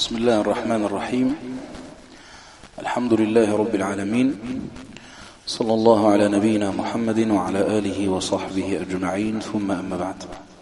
بسم الله الرحمن الرحيم. الحمد لله رب العالمين، صلى الله على نبينا محمد وعلى آله وصحبه أجمعين، ثم أما بعد،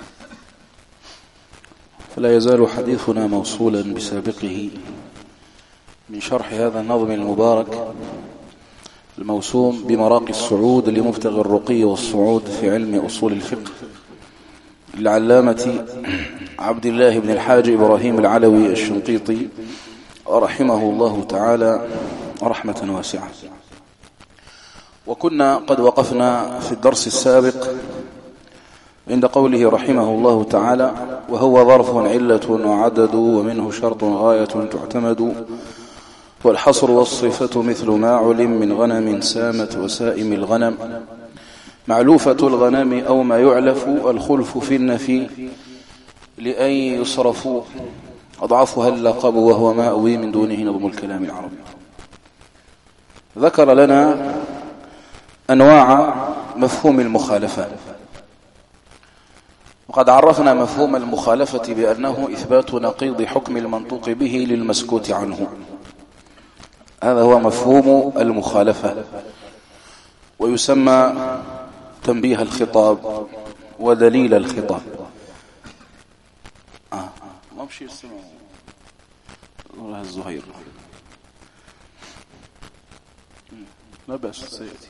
فلا يزال حديثنا موصولا بسابقه من شرح هذا النظم المبارك الموسوم بمراقي الصعود لمبتغي الرقي والصعود في علم أصول الفقه للعلامة عبد الله بن الحاج إبراهيم العلوي الشنقيطي رحمه الله تعالى رحمة واسعة. وكنا قد وقفنا في الدرس السابق عند قوله رحمه الله تعالى: وهو ظرف علة وعدد ومنه شرط غاية تعتمد، والحصر والصفة مثل ما علم من غنم سامت وسائم الغنم، معلوفة الغنم أو ما يعلف الخلف في النفي لأن يصرفوا، أضعفها اللقب وهو ما أوي من دونه نظم الكلام العربي. ذكر لنا أنواع مفهوم المخالفة، وقد عرفنا مفهوم المخالفة بأنه إثبات نقيض حكم المنطوق به للمسكوت عنه. هذا هو مفهوم المخالفة، ويسمى تنبيه الخطاب ودليل الخطاب. ما بشي السمع الله الزهير، لا بأس سيأتي.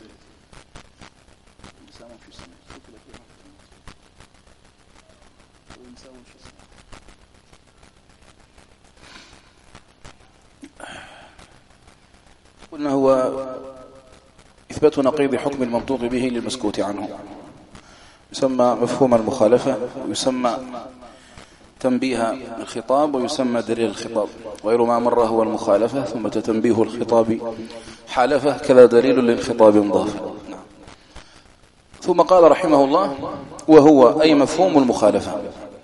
قلنا هو إثبات نقيض حكم المنطوق به للمسكوت عنه، يسمى مفهوم المخالفة، ويسمى تنبيه الخطاب، ويسمى دليل الخطاب. غير ما مر هو المخالفة، ثم تنبيه الخطاب حالفة، كذا دليل للخطاب انضاف. ثم قال رحمه الله: وهو أي مفهوم المخالفة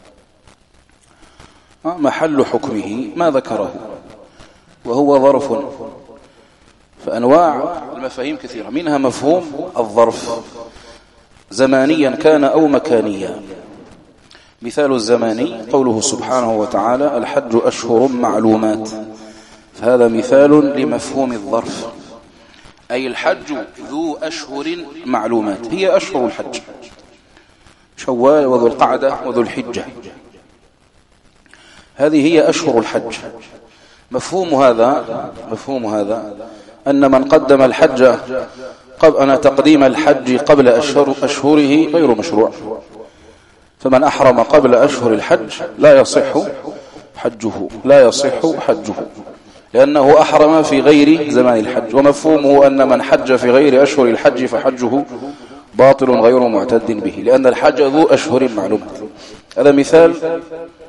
محل حكمه ما ذكره، وهو ظرف. فأنواع المفاهيم كثيرة، منها مفهوم الظرف زمانيا كان أو مكانيا. مثال الزماني قوله سبحانه وتعالى: الحج أشهر معلومات، فهذا مثال لمفهوم الظرف، أي الحج ذو أشهر معلومات، هي أشهر الحج شوال وذو القعدة وذو الحجة، هذه هي أشهر الحج. مفهوم هذا أن من قدم الحج أن تقديم الحج قبل أشهره غير مشروع، فمن أحرم قبل أشهر الحج لا يصح حجه لأنه أحرم في غير زمان الحج. ومفهومه أن من حج في غير أشهر الحج فحجه باطل غير معتد به، لأن الحج ذو أشهر معلومات. هذا مثال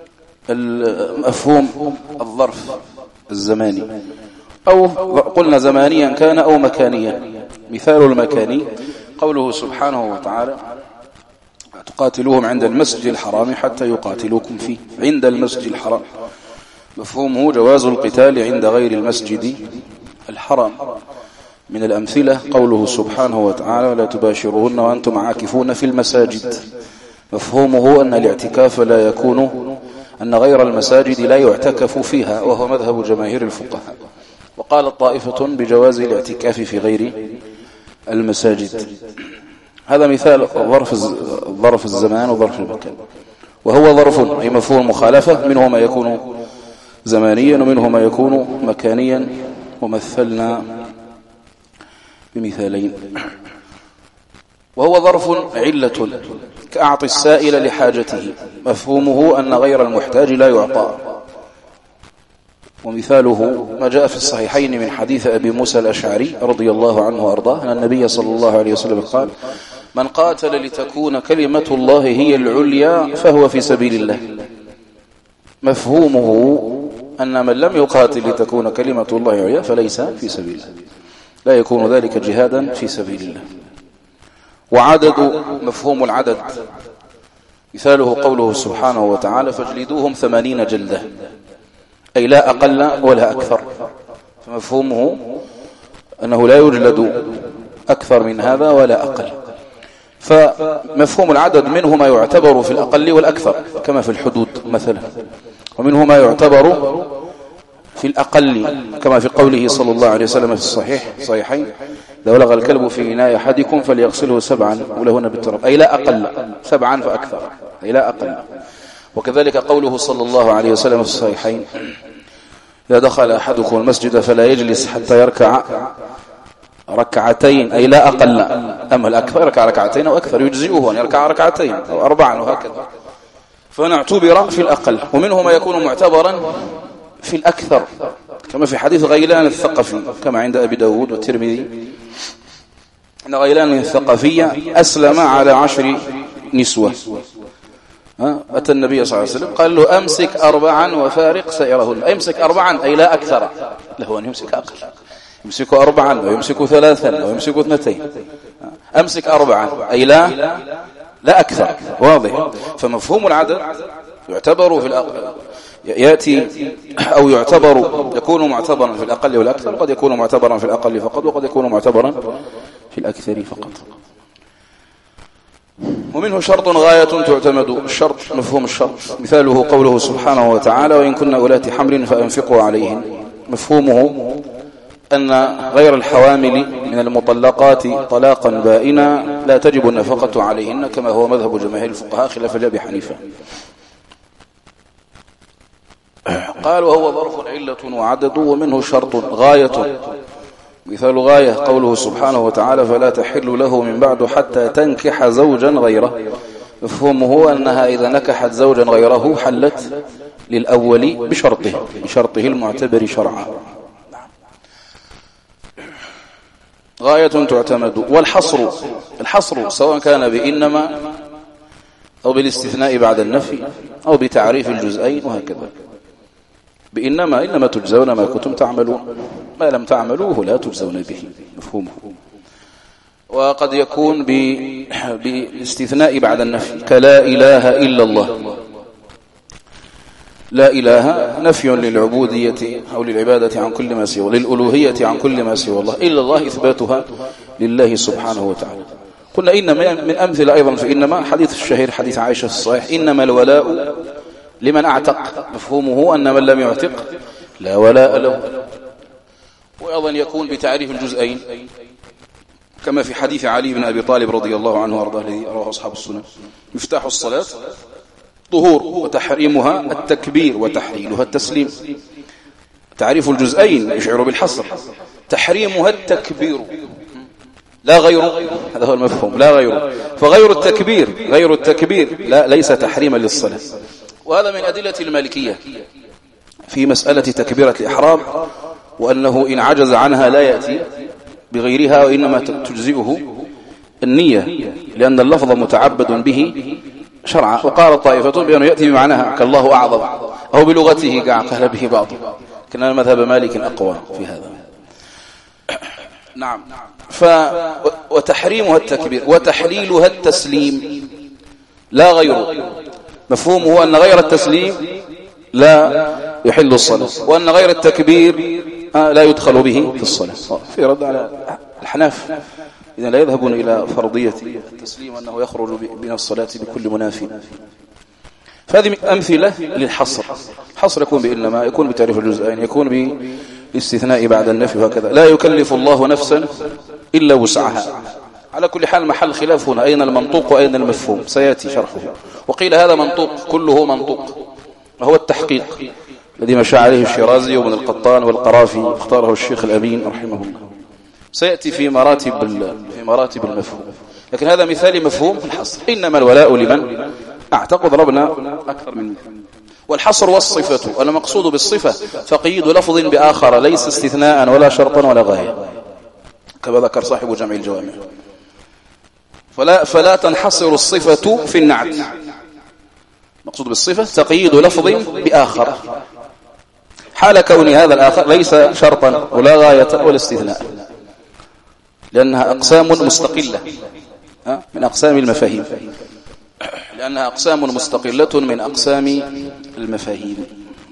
مفهوم الظرف الزماني، أو قلنا زمانيا كان أو مكانيا. مثال المكاني قوله سبحانه وتعالى: تقاتلوهم عند المسجد الحرام حتى يقاتلوكم فيه، عند المسجد الحرام. مفهومه جواز القتال عند غير المسجد الحرام. من الأمثلة قوله سبحانه وتعالى: ولا تباشروهن وأنتم عاكفون في المساجد. مفهومه أن الاعتكاف لا يكون، أن غير المساجد لا يعتكف فيها، وهو مذهب جماهير الفقهاء. وقالت طائفة بجواز الاعتكاف في غير المساجد. هذا مثال ظرف الزمان وظرف المكان. وهو ظرف أي مفهوم مخالفة، منه ما يكون زمانيا ومنه ما يكون مكانيا، ومثلنا بمثالين. وهو ظرف علة كأعطي السائل لحاجته، مفهومه أن غير المحتاج لا يعطى. ومثاله ما جاء في الصحيحين من حديث أبي موسى الأشعري رضي الله عنه وأرضاه أن النبي صلى الله عليه وسلم قال: من قاتل لتكون كلمة الله هي العليا فهو في سبيل الله. مفهومه أن من لم يقاتل لتكون كلمة الله عليا فليس في سبيل الله، لا يكون ذلك جهادا في سبيل الله. وعدد مفهوم العدد، مثاله قوله سبحانه وتعالى: فاجلدوهم 80 جلدة، أي لا أقل ولا أكثر. فمفهومه أنه لا يجلد أكثر من هذا ولا أقل. فمفهوم العدد منه ما يعتبر في الأقل والأكثر كما في الحدود مثلا، ومنه ما يعتبر في الأقل كما في قوله صلى الله عليه وسلم في الصحيحين إذا ولغ الكلب في إناء أحدكم فليغسله 7 ولهن بالتراب، أي لا أقل، 7 فأكثر، أي لا أقل. وكذلك قوله صلى الله عليه وسلم في الصحيحين إذا دخل أحدكم المسجد فلا يجلس حتى يركع ركعتين، أي لا أقل. أما الأكثر يركع ركعتين أو أكثر، يجزئه أن يركع ركعتين أو 4 وهكذا. فنعتبر في الأقل، ومنه ما يكون معتبرا في الأكثر كما في حديث غيلان الثقفي كما عند أبي داود والترمذي أن غيلان الثقفية أسلم على 10 نسوة. أتى النبي صلى الله عليه وسلم قال له أمسك 4 وفارق سائرهن، أمسك 4 أي لا أكثر، له أن يمسك أقل، يمسك 4 ويمسك 3 ويمسك 2، أمسك 4 أي لا أكثر، واضح. فمفهوم العدد يعتبر في الأقل، يأتي أو يكون معتبرا في الأقل والأكثر، وقد يكون معتبرا في الأقل فقط، وقد يكون معتبرا في الأكثر فقط. ومنه شرط غاية تعتمد. الشرط مفهوم الشرط مثاله قوله سبحانه وتعالى وإن كنا أولات حمل فأنفقوا عليهن. مفهومه أن غير الحوامل من المطلقات طلاقا بائنا لا تجب النفقة عليهن كما هو مذهب جماهير الفقهاء خلاف أبي حنيفة. قال وهو ظرف علة وعدد. ومنه شرط غاية، مثال غاية قوله سبحانه وتعالى فلا تحل له من بعد حتى تنكح زوجا غيره. مفهومه أنها إذا نكحت زوجا غيره حلت للأول بشرطه المعتبر شرعا. غاية تعتمد. والحصر سواء كان بإنما أو بالاستثناء بعد النفي أو بتعريف الجزئين وهكذا. بإنما تجزون ما كنتم تعملون، ما لم تعملوه لا تجزون به، مفهومه. وقد يكون بالاستثناء بعد النفي كلا إله إلا الله. لا إله نفي للعبودية أو للعبادة عن كل ما سوى، للألوهية عن كل ما سوى الله، إلا الله إثباتها لله سبحانه وتعالى. قلنا إنما من أمثلة أيضا في إنما حديث الشهير حديث عائشة الصحيح إنما الولاء لمن أعتق. مفهومه أن من لم يعتق لا ولاء له. وأيضا يكون بتعريف الجزئين كما في حديث علي بن أبي طالب رضي الله عنه وارضاه الذي رواه أصحاب السنن مفتاح الصلاة طهور وتحريمها التكبير وتحليلها التسليم. تعريف الجزئين يشعر بالحصر. تحريمها التكبير لا غير، هذا هو المفهوم، لا غير. فغير التكبير لا ليس تحريما للصلاة. وهذا من أدلة المالكية في مسألة تكبيرة الإحرام، وأنه إن عجز عنها لا يأتي بغيرها، وإنما تجزئه النية لأن اللفظ متعبد به شرعا. وقال طائفة بأنه يأتي بمعناها كالله أعظم أو بلغته قال به بعض، كان مذهب مالك أقوى في هذا. نعم. وتحريمها التكبير وتحليلها التسليم لا غير. مفهومه أن غير التسليم لا يحل الصلاة، وأن غير التكبير لا يدخل به في الصلاة. في رد على الحناف إذا لا يذهبون إلى فرضية التسليم أنه يخرج من الصلاة بكل منافي. فهذه أمثلة للحصر. الحصر يكون بإنما، يكون بتعريف الجزئين، يكون بالاستثناء بعد النفي وهكذا. لا يكلف الله نفسا إلا وسعها. على كل حال محل خلاف هنا أين المنطوق وأين المفهوم، سيأتي شرحه. وقيل هذا منطوق، كله منطوق، وهو التحقيق الذي مشى عليه الشيرازي وابن القطان والقرافي، اختاره الشيخ الأمين رحمه الله. سيأتي في مراتب المفهوم، لكن هذا مثال مفهوم الحصر. إنما الولاء لمن أعتق. ضربنا أكثر من مثال. والحصر والصفة، والمقصود بالصفة تقييد لفظ بآخر ليس استثناء ولا شرطا ولا غاية، كما ذكر صاحب جمع الجوامع. فلا تنحصر الصفة في النعت. مقصود بالصفة تقييد لفظ بآخر حال كون هذا الآخر ليس شرطا ولا غاية ولا استثناء، لأنها أقسام مستقلة من أقسام المفاهيم، لأنها أقسام مستقلة من أقسام المفاهيم.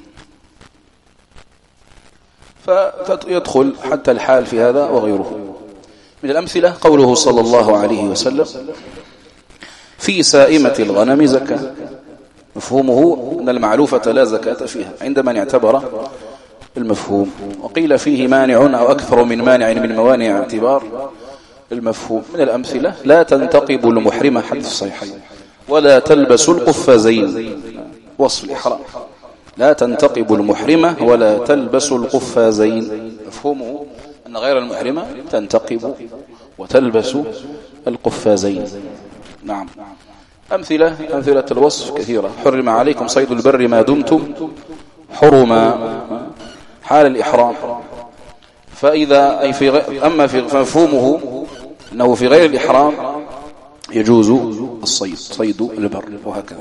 فيدخل حتى الحال في هذا وغيره. من الأمثلة قوله صلى الله عليه وسلم في سائمة الغنم زكاة. مفهومه أن المعلوفة لا زكاة فيها عند من اعتبر المفهوم. وقيل فيه مانع أو أكثر من مانع من موانع اعتبار المفهوم. من الأمثلة: لا تنتقب المحرمة حديث الصحيحين، ولا تلبس القفازين، وصف الإحرام. لا تنتقب المحرمة ولا تلبس القفازين، مفهومه أن غير المحرمة تنتقب وتلبس القفازين. نعم. أمثلة الوصف كثيرة: حرم عليكم صيد البر ما دمتم حرما، حال الإحرام. فإذا أما في مفهومه أنه في غير الإحرام يجوز الصيد، صيد البر، وهكذا.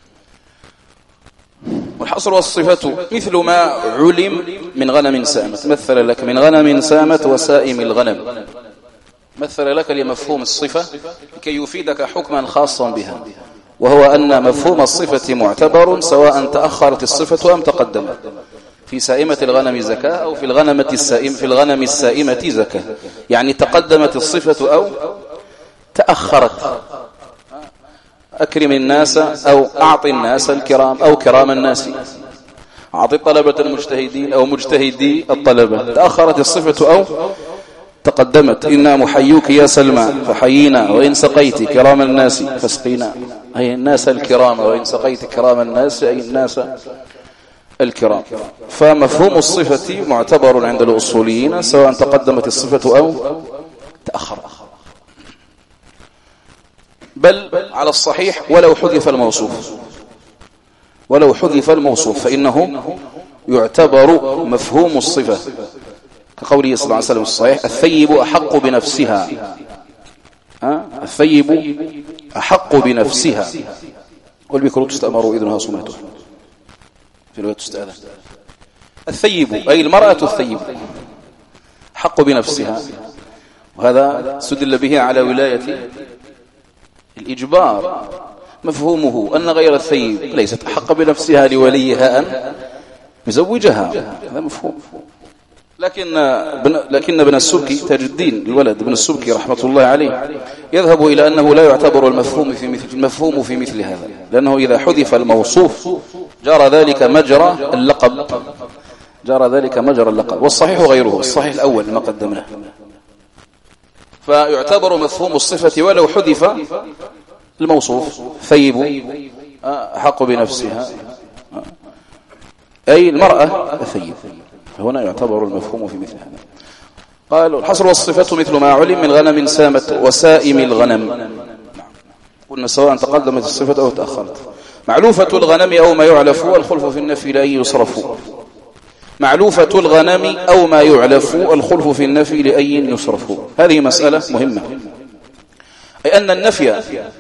والحصر والصفة مثل ما علم من غنم سامت. مثل لك من غنم سامت وسائم الغنم، مثل لك لمفهوم الصفة لكي يفيدك حكما خاصا بها، وهو أن مفهوم الصفة معتبر سواء تأخرت الصفة أم تقدمت. في سائمة الغنم زكاة أو في الغنم السائمة زكاة، يعني تقدمت الصفة أو تأخرت. أكرم الناس أو أعطي الناس الكرام أو كرام الناس، أعطي طلبة المجتهدين أو مجتهدي الطلبة. تأخرت الصفة أو تقدمت. إنا محيوك يا سلمى فحيينا، وإن سقيت كرام الناس فاسقينا، أي الناس الكرام، وإن سقيت كرام الناس أي الناس الكرام. فمفهوم الصفة معتبر عند الأصوليين سواء تقدمت الصفة أو تأخر، بل على الصحيح ولو حذف الموصوف فإنه يعتبر مفهوم الصفة، كقوله صلى الله عليه وسلم الصحيح: الثيب أحق بنفسها. الثيب أحق بنفسها، والبكر تستأمر إذنها صمته، في الوقت تستأذن. الثيب أي المرأة الثيب حق بنفسها، وهذا سدل به على ولاية الإجبار. مفهومه أن غير الثيب ليست أحق بنفسها لوليها أن يزوجها، هذا مفهوم. لكن ابن السبكي تاج الدين الولد ابن السبكي رحمة الله عليه يذهب إلى أنه لا يعتبر المفهوم في مثل هذا، لأنه إذا حذف الموصوف جرى ذلك مجرى اللقب، والصحيح غيره، الصحيح الأول ما قدمناه. فيعتبر مفهوم الصفة ولو حذف الموصوف. ثيب أحق بنفسها أي المرأة الثيب، هنا يعتبر المفهوم في مثل هذا. قالوا: الحصر والصفة مثل ما علم من غنم سامت وسائم الغنم. قلنا سواء تقدمت الصفة أو تأخرت. معلوفة الغنم أو ما يعلف، والخلف في النفي لأن يصرف. معلوفة الغنم أو ما يعلف، الخلف في النفي لأن يصرف. هذه مسألة مهمة، أي أن النفي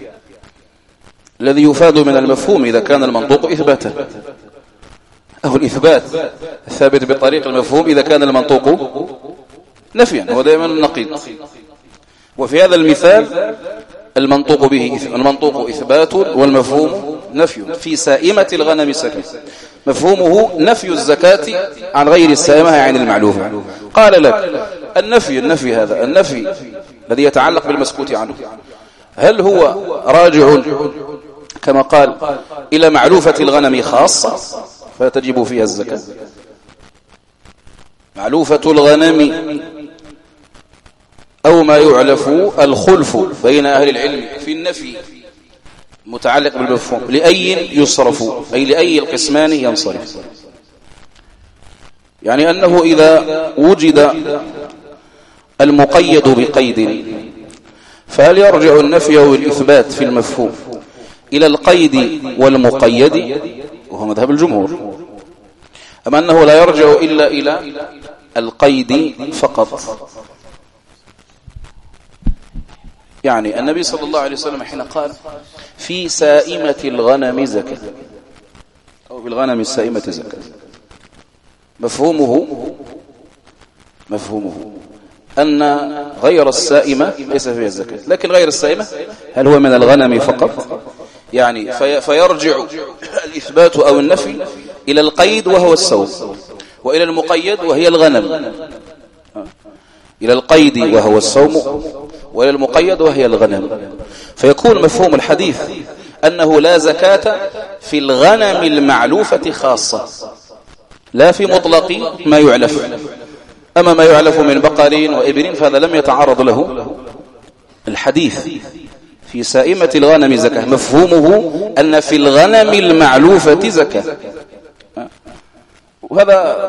الذي يفاد من المفهوم إذا كان المنطوق إثباته، أو الإثبات الثابت بطريق المفهوم إذا كان المنطوق نفيا، هو دائما النقيض. وفي هذا المثال المنطوق إثبات والمفهوم نفي. في سائمة الغنم زكاة، مفهومه نفي الزكاة عن غير السائمة عن المعلوفة. قال لك: النفي هذا النفي الذي يتعلق بالمسكوت عنه، هل هو راجع كما قال إلى معلوفة الغنم خاصة فتجب فيها الزكاة؟ معلوفة الغنم أو ما يعلف، الخلف بين أهل العلم في النفي متعلق بالمفهوم لأي يصرف، أي لأي القسمان ينصرف. يعني أنه إذا وجد المقيد بقيد فهل يرجع النفي والإثبات في المفهوم إلى القيد والمقيد، وهو مذهب الجمهور، أما أنه لا يرجع إلا إلى القيد فقط. يعني النبي صلى الله عليه وسلم حين قال: في سائمة الغنم زكاة، أو بالغنم السائمة زكاة، مفهومه أن غير السائمة ليس فيها الزكاة، لكن غير السائمة هل هو من الغنم فقط؟ يعني فيرجع الإثبات أو النفي إلى القيد وهو السوم، وإلى المقيد وهي الغنم، إلى القيد وهو الصوم وإلى المقيد وهي الغنم. فيكون مفهوم الحديث أنه لا زكاة في الغنم المعلوفة خاصة، لا في مطلق ما يعلف. أما ما يعلف من بقر وإبل فهذا لم يتعرض له الحديث. في سائمة الغنم زكاة، مفهومه أن في الغنم المعلوفة زكاة، وهذا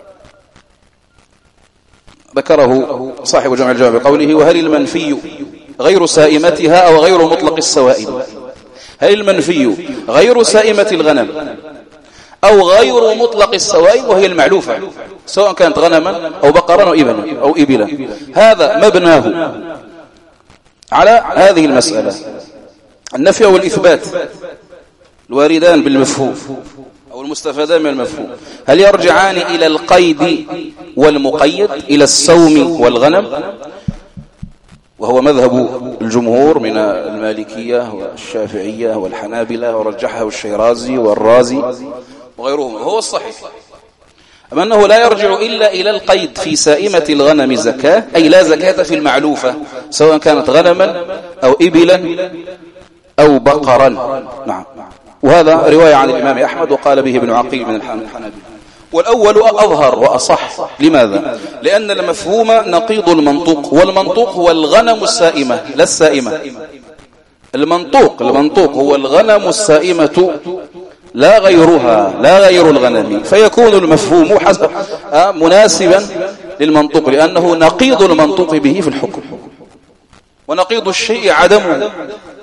ذكره صاحب جمع الجواب بقوله: وهل المنفي غير سائمتها أو غير مطلق السوائم؟ هل المنفي غير سائمة الغنم أو غير مطلق السوائم وهي المعلوفة، سواء كانت غنما أو بقرا أو إبلا، هذا مبناه على هذه المسألة. النفي والإثبات الواردان بالمفهوم أو المستفادان من المفهوم، هل يرجعان إلى القيد والمقيد، إلى السوم والغنم؟ وهو مذهب الجمهور من المالكية والشافعية والحنابلة، ورجحه الشيرازي والرازي وغيرهم، وهو الصحيح. أما أنه لا يرجع إلا إلى القيد في سائمة الغنم زكاة، أي لا زكاة في المعلوفة سواء كانت غنما أو إبلا أو بقرا. نعم، وهذا رواية عن الإمام أحمد وقال به ابن عقيل من الحنابلة. والأول أظهر وأصح. لماذا؟ لأن المفهوم نقيض المنطوق، والمنطوق هو الغنم السائمة لا السائمة. المنطوق هو الغنم السائمة لا غيرها، لا غير الغنم، فيكون المفهوم مناسبا للمنطوق، لأنه نقيض المنطوق به في الحكم. ونقيض الشيء عدمه،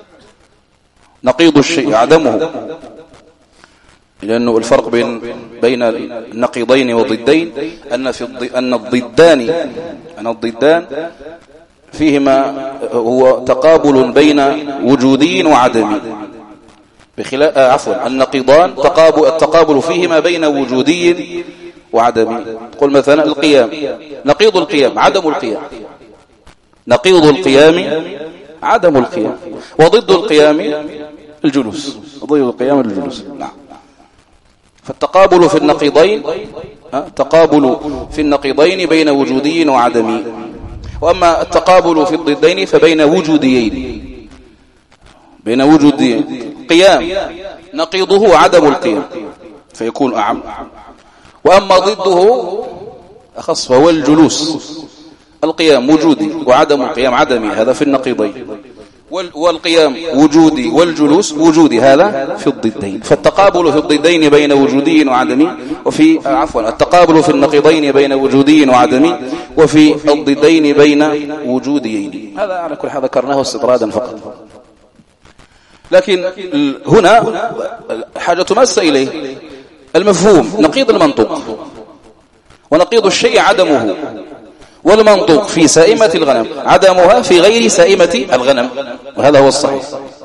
نقيض الشيء عدمه، لأنه الفرق بين النقيضين والضدين أن الضدان فيهما هو تقابل بين وجودي وعدمي، بخلاف النقيضان التقابل فيهما بين وجودي وعدمي. قل مثلا القيام، نقيض القيام عدم القيام، نقيض القيام عدم القيام، وضد القيام الجلوس، ضد القيام الجلوس. نعم. فالتقابل في النقيضين تقابل في النقيضين بين وجودي وعدمي، وأما التقابل في الضدين فبين وجوديين، بين وجودين. قيام نقيضه عدم القيام فيكون أعم، وأما ضده أخص فهو الجلوس. القيام وجودي وعدم القيام عدمي، هذا في النقيضين، والقيام وجودي والجلوس وجودي، هذا في الضدين. فالتقابل في الضدين بين وجودي وعدمي، وفي التقابل في النقيضين بين وجودي وعدمي، وفي الضدين بين وجوديين. هذا على كل حال ذكرناه استطرادا فقط، لكن هنا حاجة تمس إليه المفهوم نقيض المنطوق، ونقيض الشيء عدمه، والمنطوق في سائمة الغنم عدمها في غير سائمة الغنم، وهذا هو الصحيح.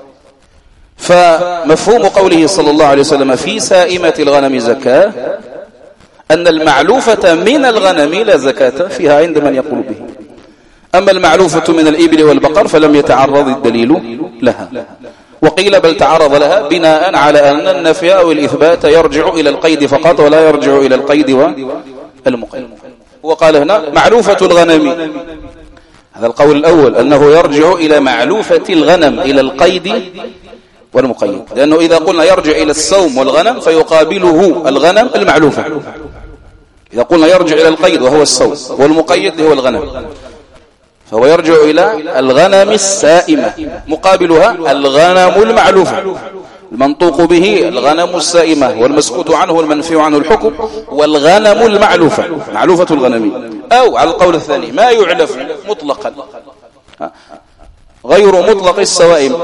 فمفهوم قوله صلى الله عليه وسلم في سائمة الغنم زكاة أن المعلوفة من الغنم لا زكاة فيها عند من يقول به. أما المعلوفة من الإبل والبقر فلم يتعرض الدليل لها، وقيل بل تعرض لها بناء على أن النفي أو الإثبات يرجع إلى القيد فقط ولا يرجع إلى القيد والمقيد. وقال هنا معلوفة الغنم، هذا القول الأول أنه يرجع إلى معلوفة الغنم إلى القيد والمقيد، لأنه إذا قلنا يرجع إلى السوم والغنم فيقابله الغنم المعلوفة. إذا قلنا يرجع إلى القيد وهو السوم والمقيد هو الغنم، فهو يرجع إلى الغنم السائمة، مقابلها الغنم المعلوفة، المنطوق به الغنم السائمة، والمسكوت عنه والمنفي عنه الحكم، والغنم المعلوفة معلوفة الغنم. أو على القول الثاني ما يعلف مطلقا غير مطلق السوائم،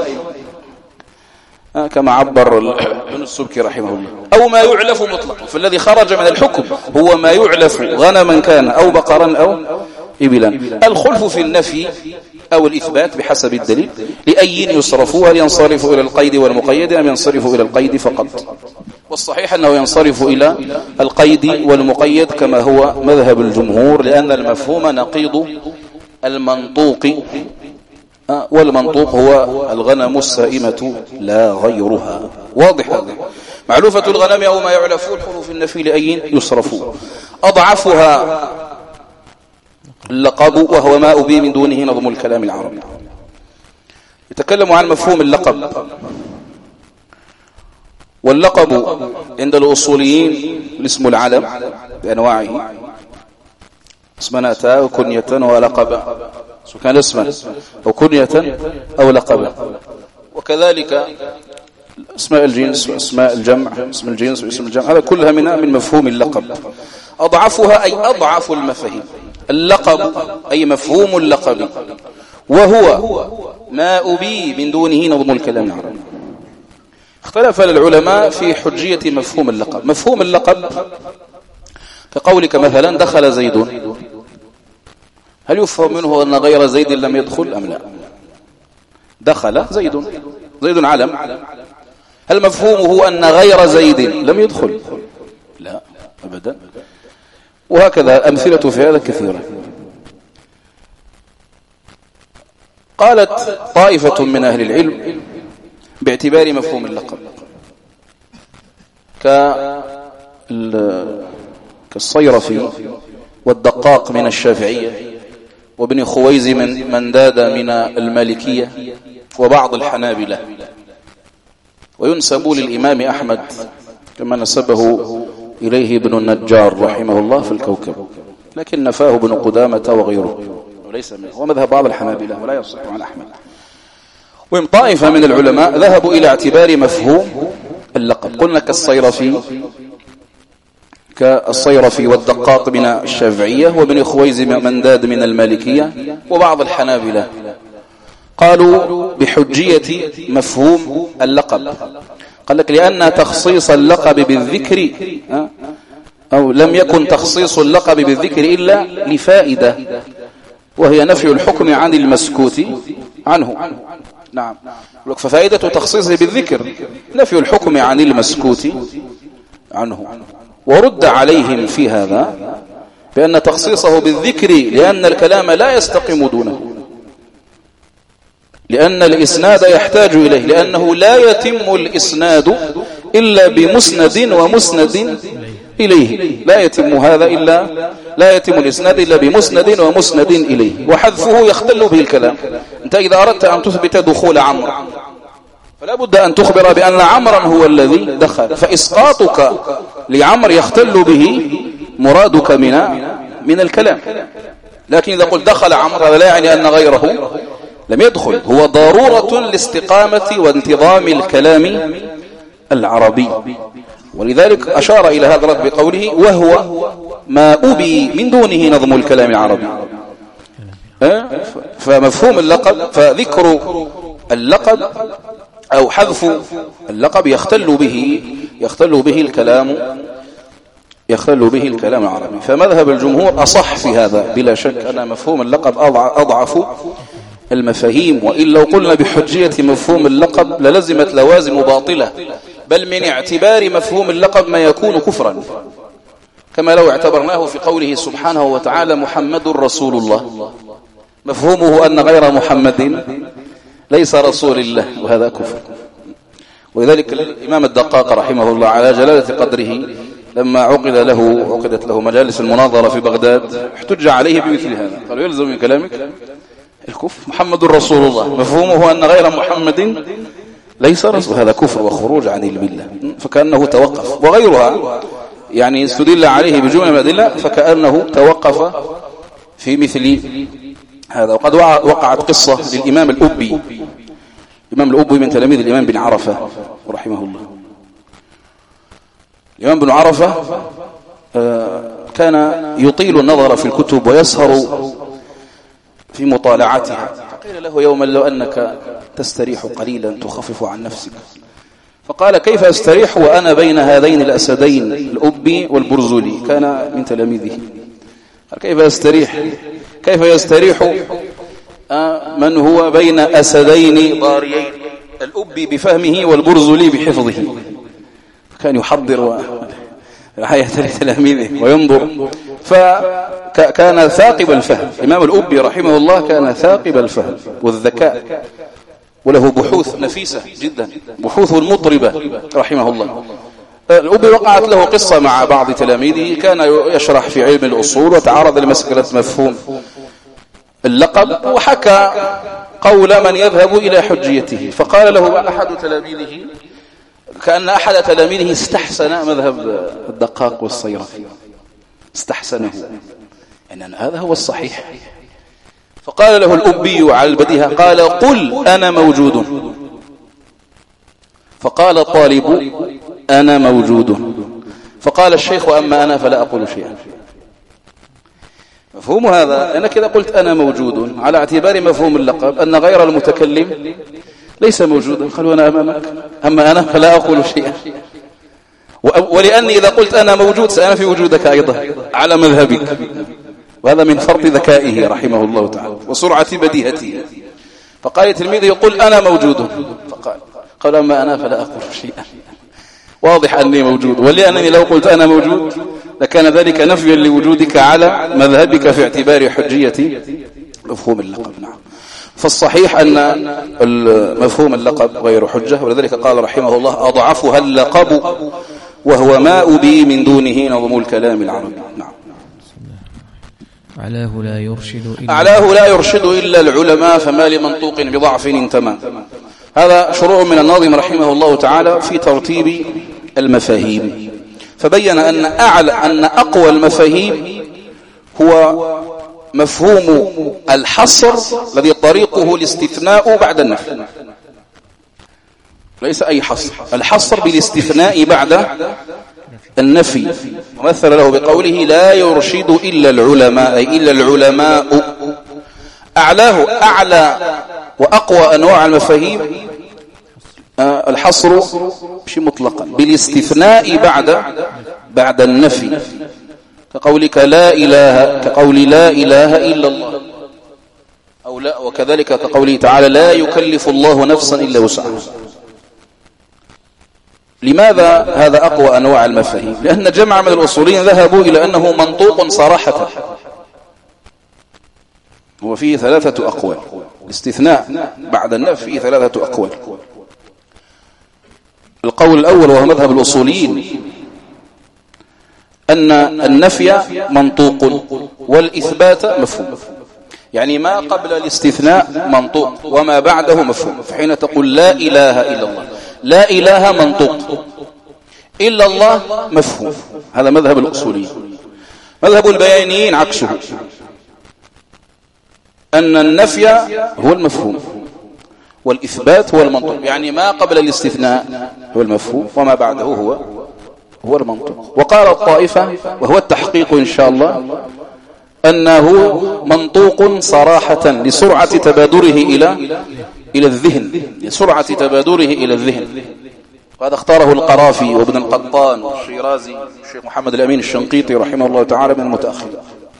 كما عبر ابن السبكي رحمه الله، أو ما يعلف مطلقا، فالذي خرج من الحكم هو ما يعلف غنما كان أو بقرا أو إبلا. الخلف في النفي أو الإثبات بحسب الدليل لأي يصرفوا، هل ينصرف إلى القيد والمقيد أم ينصرف إلى القيد فقط؟ والصحيح أنه ينصرف إلى القيد والمقيد كما هو مذهب الجمهور، لأن المفهوم نقيض المنطوق، والمنطوق هو الغنم السائمة لا غيرها. واضح هذا. معلوفة الغنم أو ما يعلفون حروف النفي لأي يصرفوا. أضعفها اللقب وهو ما أبي من دونه نظم الكلام العربي. يتكلم عن مفهوم اللقب. واللقب عند الأصوليين الاسم العلم بأنواعه، اسما أتى وكنية ولقبا، سواء كان اسما أو كنية أو لقبا. وكذلك اسماء الجنس واسماء الجمع، اسم الجنس واسم الجمع، هذا كلها من مفهوم اللقب. أضعفها أي أضعف المفاهيم. اللقب أي مفهوم اللقب، وهو ما أبي من دونه نظم الكلام العربي. اختلف العلماء في حجية مفهوم اللقب. مفهوم اللقب كقولك مثلا دخل زيد، هل يفهم منه أن غير زيد لم يدخل أم لا؟ دخل زيد، زيد علم، هل مفهومه أن غير زيد لم يدخل؟ لا أبدا. وهكذا أمثلة في هذا كثيرة. قالت طائفة من أهل العلم باعتبار مفهوم اللقب كالصيرفي والدقاق من الشافعية وابن خويز من منداد من المالكية وبعض الحنابلة، وينسب للإمام أحمد كما نسبه إليه ابن النجار رحمه الله في الكوكب، لكن نفاه ابن قدامة وغيره وليس منه، ومذهب بعض الحنابلة ولا يصح عن أحمد. وهم طائفة من العلماء ذهبوا إلى اعتبار مفهوم اللقب، قلنا كالصيرفي والدقاق من الشافعية وابن خويز منداد من المالكية وبعض الحنابلة، قالوا بحجية مفهوم اللقب. قال لك لأن تخصيص اللقب بالذكر أو لم يكن تخصيص اللقب بالذكر إلا لفائدة، وهي نفي الحكم عن المسكوت عنه. نعم، ففائدة تخصيصه بالذكر نفي الحكم عن المسكوت عنه. ورد عليهم في هذا بأن تخصيصه بالذكر لأن الكلام لا يستقيم دونه، لأن الإسناد يحتاج إليه، لأنه لا يتم الإسناد إلا بمسند ومسند إليه، لا يتم الإسناد إلا بمسند ومسند إليه، وحذفه يختل به الكلام. أنت إذا أردت أن تثبت دخول عمرو فلا بد أن تخبر بأن عمرا هو الذي دخل، فإسقاطك لعمر يختل به مرادك من الكلام. لكن إذا قلت دخل عمرو هذا لا يعني أن غيره لم يدخل، هو ضرورة لاستقامة وانتظام الكلام العربي. ولذلك أشار إلى هذا الرد بقوله وهو ما أبي من دونه نظم الكلام العربي. فمفهوم اللقب، فذكر اللقب أو حذف اللقب يختل به الكلام العربي. فمذهب الجمهور أصح في هذا بلا شك، أن مفهوم اللقب أضعف المفاهيم. وإن لو قلنا بحجية مفهوم اللقب للزمت لوازم باطلة، بل من اعتبار مفهوم اللقب ما يكون كفرا، كما لو اعتبرناه في قوله سبحانه وتعالى محمد رسول الله، مفهومه أن غير محمد ليس رسول الله، وهذا كفر. ولذلك الإمام الدقاق رحمه الله على جلالة قدره لما عقدت له مجالس المناظرة في بغداد احتج عليه بمثل هذا، قالوا يلزم من كلامك الكفر، محمد رسول الله مفهومه أن غير محمد ليس رسول، هذا كفر وخروج عن الملة. فكأنه توقف، وغيرها يعني استدل عليه بجملة من الأدلة فكأنه توقف في مثل هذا. وقد وقعت قصة للإمام الأبي، الإمام الأبي من تلاميذ الإمام بن عرفة رحمه الله. الإمام بن عرفة كان يطيل النظر في الكتب ويسهر في مطالعتها، فقيل له يوما لو أنك تستريح قليلا تخفف عن نفسك، فقال كيف أستريح وأنا بين هذين الأسدين الأبي والبرزولي، كان من تلاميذه. كيف يستريح من هو بين أسدين ضاريين، الأبي بفهمه والبرزولي بحفظه. كان يحضر رعاية لتلاميذه وينظر، فكان ثاقب الفهم. الإمام الأبي رحمه الله كان ثاقب الفهم والذكاء، وله بحوث نفيسة جدا، بحوث المطربة رحمه الله. الأبي وقعت له قصة مع بعض تلاميذه، كان يشرح في علم الأصول وتعرض لمسألة مفهوم اللقب، وحكى قول من يذهب إلى حجيته، فقال له أحد تلاميذه كأن أحد تلاميذه استحسن مذهب الدقاق والصيرفي، استحسنه إن هذا هو الصحيح. فقال له الأبي على البديهة قال قل أنا موجود. فقال الطالب أنا موجود. فقال الشيخ أما أنا فلا أقول شيئا. مفهوم هذا؟ أنا كذا قلت أنا موجود على اعتبار مفهوم اللقب أن غير المتكلم ليس موجودا. قالوا أنا أمامك، أما أنا فلا أقول شيئا. ولأني إذا قلت أنا موجود سأنفي وجودك أيضا على مذهبك، وهذا من فرط ذكائه رحمه الله تعالى وسرعة بديهته. فقال تلميذه يقول أنا موجود، قال أما أنا فلا أقول شيئا. واضح أني موجود، ولأنني لو قلت أنا موجود لكان ذلك نفيا لوجودك على مذهبك في اعتبار حجية مفهوم اللقب. نعم. فالصحيح أن مفهوم اللقب غير حجة، ولذلك قال رحمه الله أضعفها اللقب وهو ما أبي من دونه نظم الكلام العربي. نعم. أعلاه لا يرشد إلا العلماء فما لمنطوق بضعف انتمى. هذا شروع من الناظم رحمه الله تعالى في ترتيب المفاهيم، فبين أن أقوى المفاهيم هو مفهوم الحصر الذي طريقه الاستثناء بعد النفي، ليس أي حصر، الحصر بالاستثناء بعد النفي. ومثل له بقوله لا يرشد إلا العلماء، أي إلا العلماء. أعلاه أعلى وأقوى أنواع المفاهيم الحصر شيء مطلقا بالاستثناء بعد النفي، كقولك لا إله، كقول لا إله إلا الله، أو لا، وكذلك كقوله تعالى لا يكلف الله نفسا إلا وسعها. لماذا هذا أقوى أنواع المفاهيم؟ لأن جمع من الأصوليين ذهبوا إلى أنه منطوق صراحة، هو فيه 3 أقوال. الاستثناء بعد النفي فيه 3 أقوال. القول الأول وهو مذهب الأصوليين أن النفي منطوق والإثبات مفهوم، يعني ما قبل الاستثناء منطوق وما بعده مفهوم. فحين تقول لا إله إلا الله، لا إله منطوق، إلا الله مفهوم. هذا مذهب الأصوليين. مذهب البيانيين عكسه، أن النفي هو المفهوم والإثبات هو المنطوق، يعني ما قبل الاستثناء هو المفهوم وما بعده هو المنطوق. وقال الطائفة وهو التحقيق إن شاء الله أنه منطوق صراحة لسرعة تبادره إلى الذهن، لسرعة تبادره إلى الذهن. وهذا اختاره القرافي وابن القطان والشيرازي والشيخ محمد الأمين الشنقيطي رحمه الله تعالى من المتأخرين.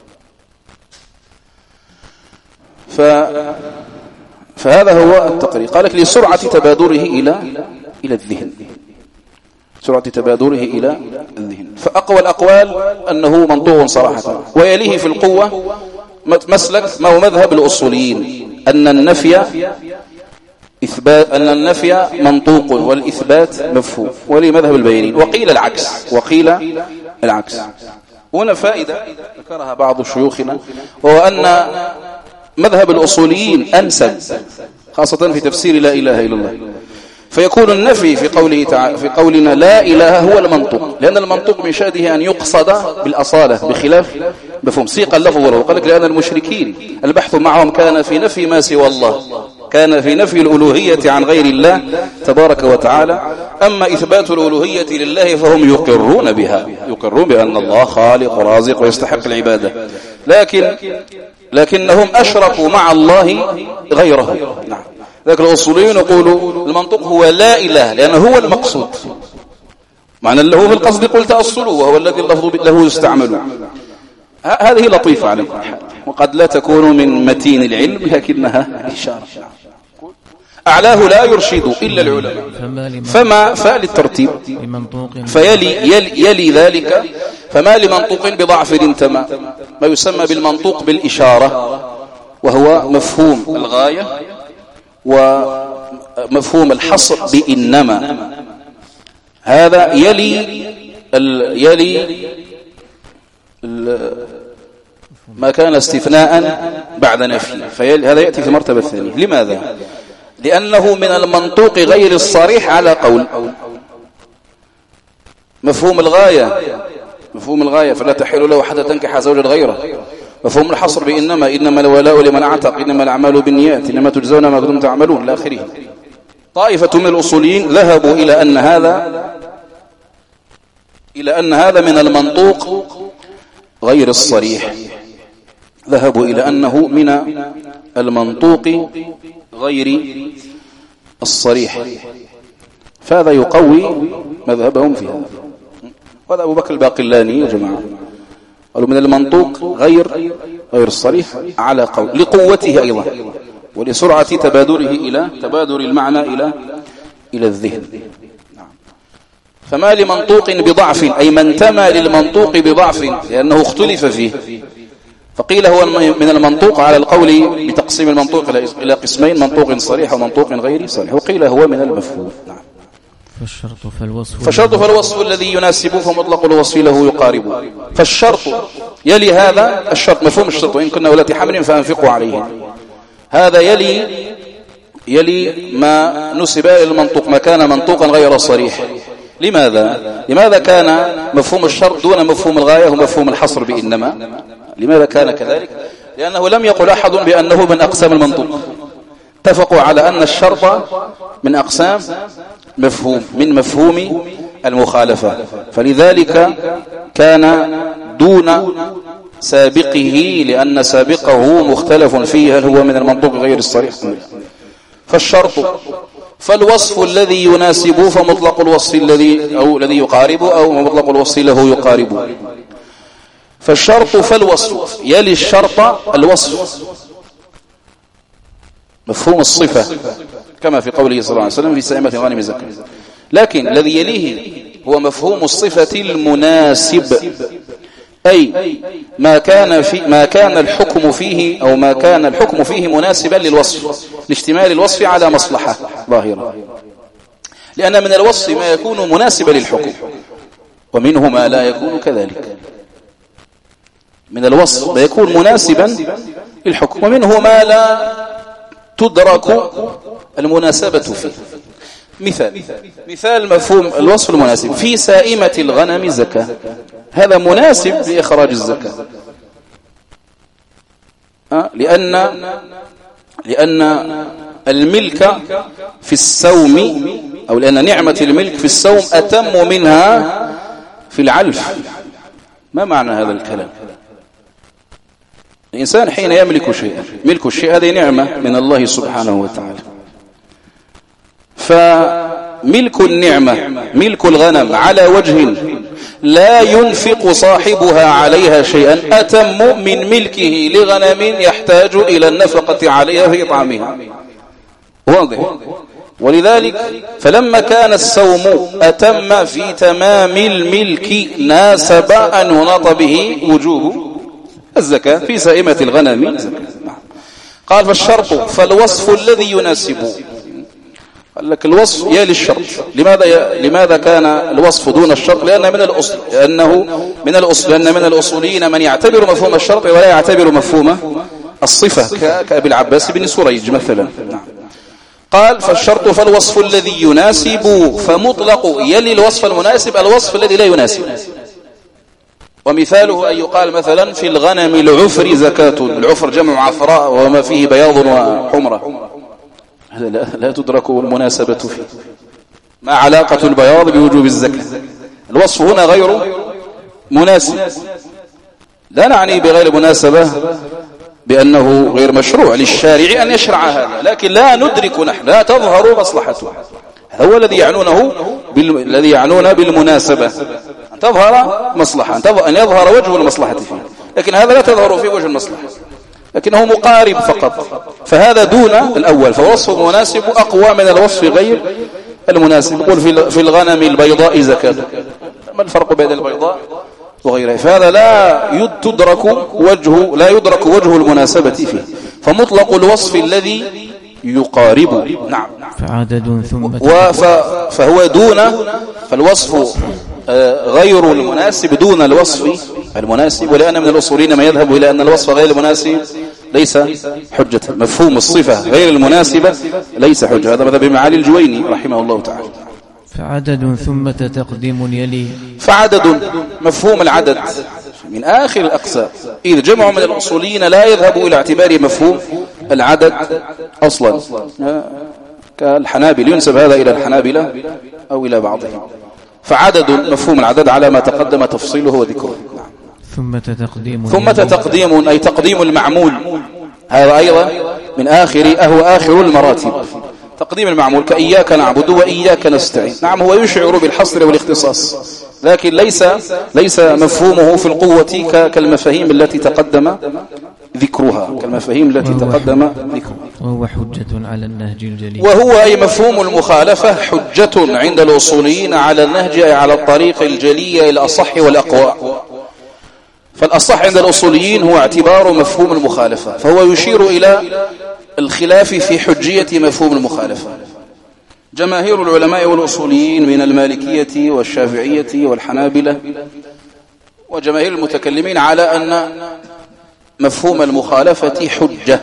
فهذا هو التقرير. قال لك لسرعة تبادره إلى الذهن، سرعة تبادره إلى الذهن. فأقوى الأقوال أنه منطوق صراحة. ويليه في القوة مسلك ما هو مذهب الأصوليين أن النفي منطوق والإثبات مفهوم، ولي مذهب البيانيين. وقيل العكس. هنا فائدة ذكرها بعض شيوخنا، وهو أن مذهب الأصوليين أنسب خاصة في تفسير لا إله إلا الله، فيكون النفي في قوله تعالى في قولنا لا إله هو المنطوق، لأن المنطوق من شأنه أن يقصد بالأصالة بخلاف مفهوم سيق اللفظ وله. قال لك لأن المشركين البحث معهم كان في نفي ما سوى الله، كان في نفي الألوهية عن غير الله تبارك وتعالى. أما إثبات الألوهية لله فهم يقرون بها، يقرون بأن الله خالق ورازق ويستحق العبادة، لكنهم أشركوا مع الله غيره. نعم. لكن الأصوليين يقولوا المنطق هو لا إله لأنه هو المقصود، معنى اللي هو في القصد قلت أصله وهو الذي اللفظ له يستعمل. هذه لطيفة على كل حال، وقد لا تكون من متين العلم لكنها إشارة. أعلاه لا يرشد إلا العلماء، فما فعل الترتيب فيلي ذلك. فما لمنطوق بضعف انتمى، ما يسمى بالمنطوق بالإشارة، وهو مفهوم الغاية ومفهوم الحصر بإنما. هذا يلي ما كان استثناء بعد نفي، هذا يأتي في المرتبة الثانية. لماذا؟ لأنه من المنطوق غير الصريح على قول، مفهوم الغاية فلا تحل له حتى تنكح زوجا غيره. مفهوم الحصر إنما الولاء لمن اعتق، إنما الأعمال بالنيات، إنما تجزون ما كنتم تعملون إلى آخره. طائفة من الأصوليين ذهبوا إلى أن هذا من المنطوق غير الصريح، ذهبوا إلى أنه من المنطوق غير الصريح، فهذا يقوي مذهبهم في هذا. وهذا أبو بكر الباقلاني يا جماعة قالوا من المنطوق غير الصريح على قول لقوته أيضا ولسرعة تبادر المعنى إلى الذهن. فما لمنطوق بضعف أي من تم للمنطوق بضعف لأنه اختلف فيه، فقيل هو من المنطوق على القول بتقسيم المنطوق إلى قسمين، منطوق صريح ومنطوق غير صريح، وقيل هو من المفهوم. نعم. فالشرط فالوصف الذي يناسبه فمطلق الوصف له يقاربه. فالشرط يلي هذا الشرط مفهوم الشرط وإن كنا ولاة حمل فأنفقوا عليهم، هذا يلي ما نسب إلى المنطوق ما كان منطوقا غير صريح. لماذا كان مفهوم الشرط دون مفهوم الغاية ومفهوم الحصر بإنما؟ لماذا كان كذلك؟ لأنه لم يقل أحد بأنه من أقسام المنطوق، اتفقوا على أن الشرط من أقسام من مفهوم المخالفة، فلذلك كان دون سابقه لأن سابقه مختلف فيه هل هو من المنطوق غير الصريح. فالشرط فالوصف الذي يناسبه فمطلق الوصف الذي يقاربه أو مطلق الوصف له يقاربه. فالشرط فالوصف يلي الشرط الوصف مفهوم الصفة كما في قوله صلى الله عليه وسلم في سائمة غانم الزكاة، لكن الذي يليه هو مفهوم الصفة المناسب، أي ما كان الحكم فيه أو ما كان الحكم فيه مناسبا للوصف لاشتمال الوصف على مصلحة ظاهرة، لأن من الوصف ما يكون مناسبا للحكم ومنه ما لا يكون كذلك. من الوصف ما يكون مناسبا للحكم ومنه ما لا تدرك المناسبة فيه. مثال مفهوم الوصف المناسب في سائمة الغنم زكاة، هذا مناسب لإخراج الزكاة، لأن الملك في السوم أو لأن نعمة الملك في السوم أتم منها في العلف. ما معنى هذا الكلام؟ الإنسان حين يملك شيئا، ملك الشيء هذه نعمة من الله سبحانه وتعالى، فملك النعمة ملك الغنم على وجه لا ينفق صاحبها عليها شيئا أتم من ملكه لغنم يحتاج إلى النفقة عليها في إطعامها. واضح؟ ولذلك فلما كان السوم أتم في تمام الملك ناسب أن يناط به وجوب الزكاة في سائمة الغنم. قال فالشرط فالوصف الذي يناسبه، قال لك الوصف يلي الشرط. لماذا كان الوصف دون الشرط؟ لأن من الأصوليين من يعتبر مفهوم الشرط ولا يعتبر مفهوم الصفة كأبي العباس بن سريج مثلا. قال فالشرط فالوصف الذي يناسب فمطلق يلي الوصف المناسب الوصف الذي لا يناسب. ومثاله أن يقال مثلا في الغنم العفر زكاة، العفر جمع عفراء وما فيه بياض وحمرة، هذا لا تدرك المناسبة فيه. ما علاقة البياض بوجوب الزكاة؟ الوصف هنا غير مناسب، لا نعني بغير مناسبة بأنه غير مشروع للشارع أن يشرع هذا، لكن لا ندرك نحن، لا تظهر مصلحته. هو الذي يعنون بالمناسبة أن تظهر مصلحة، أن يظهر وجه المصلحة فيه، لكن هذا لا تظهر فيه وجه المصلحة، لكنه مقارب فقط. فهذا دون الأول، فوصف المناسب أقوى من الوصف غير المناسب. يقول في الغنم البيضاء زكاة، ما الفرق بين البيضاء وغيرها؟ فهذا لا يدرك وجه المناسبة فيه، فمطلق الوصف الذي يقارب. نعم. فعدد ثم فهو دون، فالوصف غير المناسب دون الوصف المناسب. ولأن من الأصولين ما يذهب إلى أن الوصف غير المناسب ليس حجة، مفهوم الصفة غير المناسبة ليس حجة. هذا مذهب معالي الجويني رحمه الله تعالى. فعدد ثم تقديم يلي. فعدد مفهوم العدد من آخر الأقسام، إذ جمع من الأصوليين لا يذهب إلى اعتبار مفهوم العدد أصلا كالحنابل، ينسب هذا إلى الحنابلة أو إلى بعضهم. فعدد مفهوم العدد على ما تقدم تفصيله وذكره. ثم تقديم أي تقديم المعمول، هذا أيضا من آخر المراتب. تقديم المعمول كإياك نعبد وإياك نستعين، نعم هو يشعر بالحصر والاختصاص، لكن ليس مفهومه في القوة كالمفاهيم التي تقدم ذكرها، وهو حجة على النهج الجلي. وهو أي مفهوم المخالفة حجة عند الأصوليين على النهج، أي على الطريق الجلي الأصح والأقوى. فالأصح عند الأصوليين هو اعتبار مفهوم المخالفة، فهو يشير إلى الخلاف في حجية مفهوم المخالفة. جماهير العلماء والأصوليين من المالكية والشافعية والحنابلة وجماهير المتكلمين على أن مفهوم المخالفة حجة،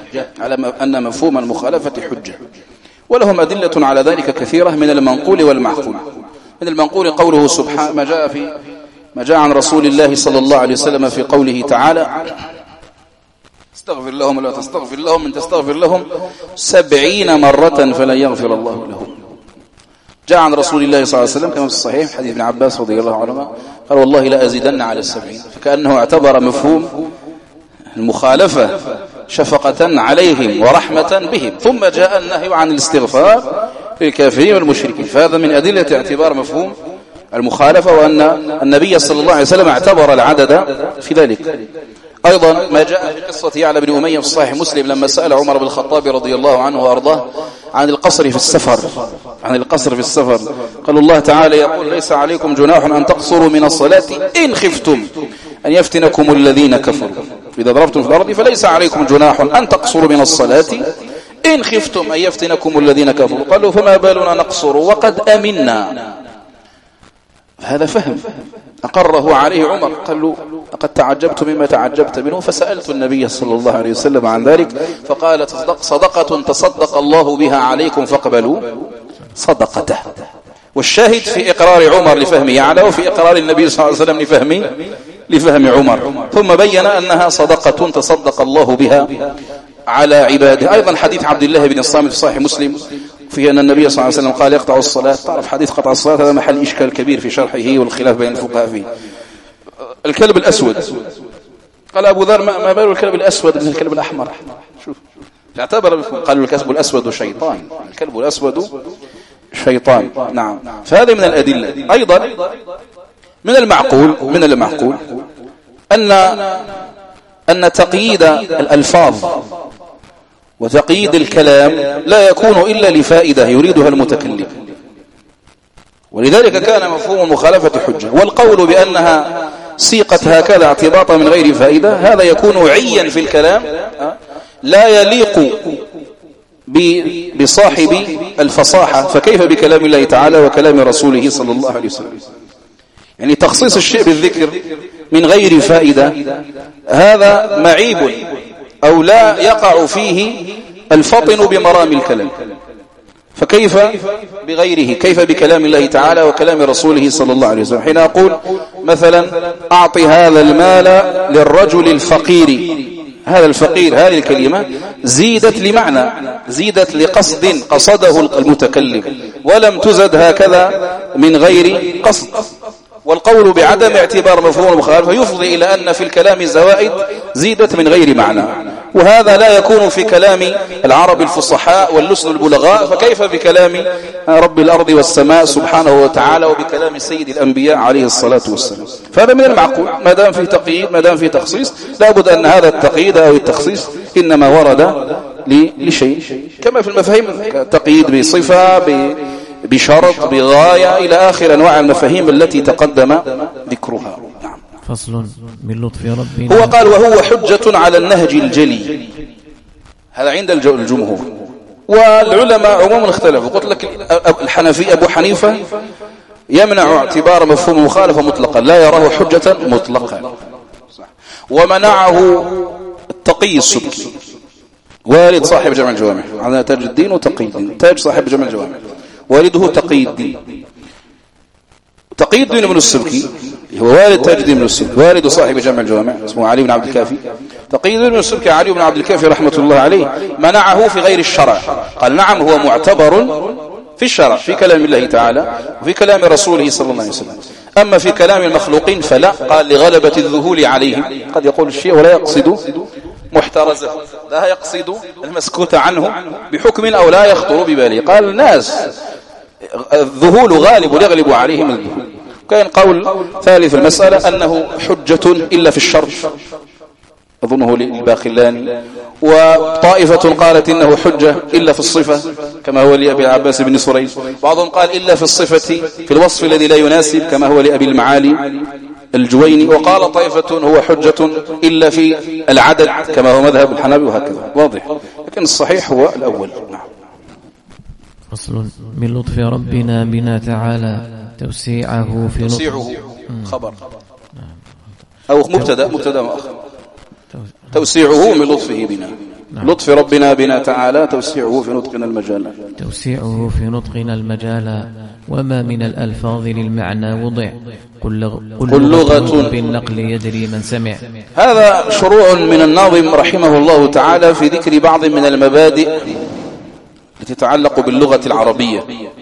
ولهم أدلة على ذلك كثيرة من المنقول والمعقول. من المنقول قوله سبحانه ما جاء عن رسول الله صلى الله عليه وسلم في قوله تعالى استغفر لهم ولا تستغفر لهم إن تستغفر لهم 70 مرة فلن يغفر الله لهم. جاء عن رسول الله صلى الله عليه وسلم كما في الصحيح حديث ابن عباس رضي الله عنهما قال والله لا أزيدن على 70، فكأنه اعتبر مفهوم المخالفة شفقة عليهم ورحمة بهم. ثم جاء النهي عن الاستغفار للكافرين والمشركين، فهذا من أدلة اعتبار مفهوم المخالفة، وأن النبي صلى الله عليه وسلم اعتبر العدد في ذلك. أيضا ما جاء في قصة يعلى بن أمية في صحيح مسلم لما سأل عمر بن الخطاب رضي الله عنه وأرضاه عن القصر في السفر، قال الله تعالى يقول ليس عليكم جناح أن تقصروا من الصلاة إن خفتم أن يفتنكم الذين كفروا، إذا ضربتم في الأرض فليس عليكم جناح أن تقصروا من الصلاة إن خفتم أن يفتنكم الذين كفروا. قالوا فما بالنا نقصر وقد أمنا. هذا فهم أقره عليه عمر، قال له لقد تعجبت مما تعجبت منه، فسألت النبي صلى الله عليه وسلم عن ذلك فقال صدقة تصدق الله بها عليكم فاقبلوا صدقته. والشاهد في إقرار عمر لفهم يعلى، وفي إقرار النبي صلى الله عليه وسلم لفهم عمر، ثم بين أنها صدقة تصدق الله بها على عباده. أيضا حديث عبد الله بن الصامت في صحيح مسلم فيه أن النبي صلى الله عليه وسلم قال يقطع الصلاة. تعرف حديث قطع الصلاة هذا محل إشكال كبير في شرحه والخلاف بين الفقهاء فيه. الكلب الأسود، قال أبو ذر ما بال الكلب الأسود من الكلب الأحمر؟ شوف اعتبر، قالوا الكلب الأسود شيطان، الكلب الأسود شيطان. نعم، فهذا من الأدلة. أيضا من المعقول أن تقييد الألفاظ وتقييد الكلام لا يكون إلا لفائدة يريدها المتكلم، ولذلك كان مفهوم المخالفة حجة. والقول بأنها سيقت هكذا اعتباطا من غير فائدة هذا يكون عيا في الكلام، لا يليق بصاحب الفصاحة، فكيف بكلام الله تعالى وكلام رسوله صلى الله عليه وسلم؟ يعني تخصيص الشيء بالذكر من غير فائدة هذا معيب، أو لا يقع فيه الفطن بمرام الكلام، فكيف بغيره؟ كيف بكلام الله تعالى وكلام رسوله صلى الله عليه وسلم؟ حين أقول مثلا أعطي هذا المال للرجل الفقير، هذا الفقير، هذه الكلمة زيدت لمعنى، زيدت لقصد قصده المتكلم، ولم تزد هكذا من غير قصد. والقول بعدم اعتبار مفهوم المخالفة يفضي إلى أن في الكلام زوائد زيدت من غير معنى، وهذا لا يكون في كلام العرب الفصحاء واللسن البلغاء، فكيف بكلام رب الأرض والسماء سبحانه وتعالى وبكلام سيد الأنبياء عليه الصلاة والسلام؟ فهذا من المعقول، ما دام في تقييد، ما دام في تخصيص، لابد أن هذا التقييد أو التخصيص إنما ورد لشيء، كما في المفاهيم تقييد بصفة بشرط بغاية إلى آخر أنواع المفاهيم التي تقدم ذكرها. نعم. فصل من لطف ربنا. هو قال وهو حجة على النهج الجلي، هذا عند الجمهور، والعلماء عموما اختلفوا. قلت لك الحنفي أبو حنيفة يمنع اعتبار مفهوم المخالفة مطلقا، لا يراه حجة مطلقا، ومنعه التقي السبكي والد صاحب جمع الجوامع، عندنا تاج الدين وتقي الدين، تاج صاحب جمع الجوامع والده تقي الدين، تقي الدين بن السبكي هو والد تاج الدين بن السبكي، والد صاحب جامع الجوامع، اسمه علي بن عبد الكافي. تقي الدين بن السبكي علي بن عبد الكافي رحمة الله عليه منعه في غير الشرع، قال نعم هو معتبر في الشرع في كلام الله تعالى وفي كلام رسوله صلى الله عليه وسلم، أما في كلام المخلوقين فلا، قال لغلبة الذهول عليهم. قد يقول الشيء ولا يقصد محترزه، لا يقصد المسكوت عنه بحكم أو لا يخطر بباله. قال الناس الذهول غالب يغلب عليهم الذهول. كان قول ثالث المسألة أنه حجة إلا في الشرط، أظنه للباقلاني، وطائفة قالت إنه حجة إلا في الصفة كما هو لأبي العباس بن سريج، بعضهم قال إلا في الصفة في الوصف الذي لا يناسب كما هو لأبي المعالي الجويني، وقال طائفة هو حجة إلا في العدد كما هو مذهب الحنابلة، وهكذا واضح. لكن الصحيح هو الأول. نعم. فصل: من لطف ربنا بنا تعالى توسيعه في توسيعه خبر أو مبتدأ مؤخر. توسيعه من لطفه بنا. لطف ربنا بنا تعالى توسيعه في نطقنا المجال. توسيعه في نطقنا المجال، وما من الألفاظ للمعنى وضع، كل لغة بالنقل يدري من سمع. هذا شروع من الناظم رحمه الله تعالى في ذكر بعض من المبادئ التي تتعلق باللغة العربية،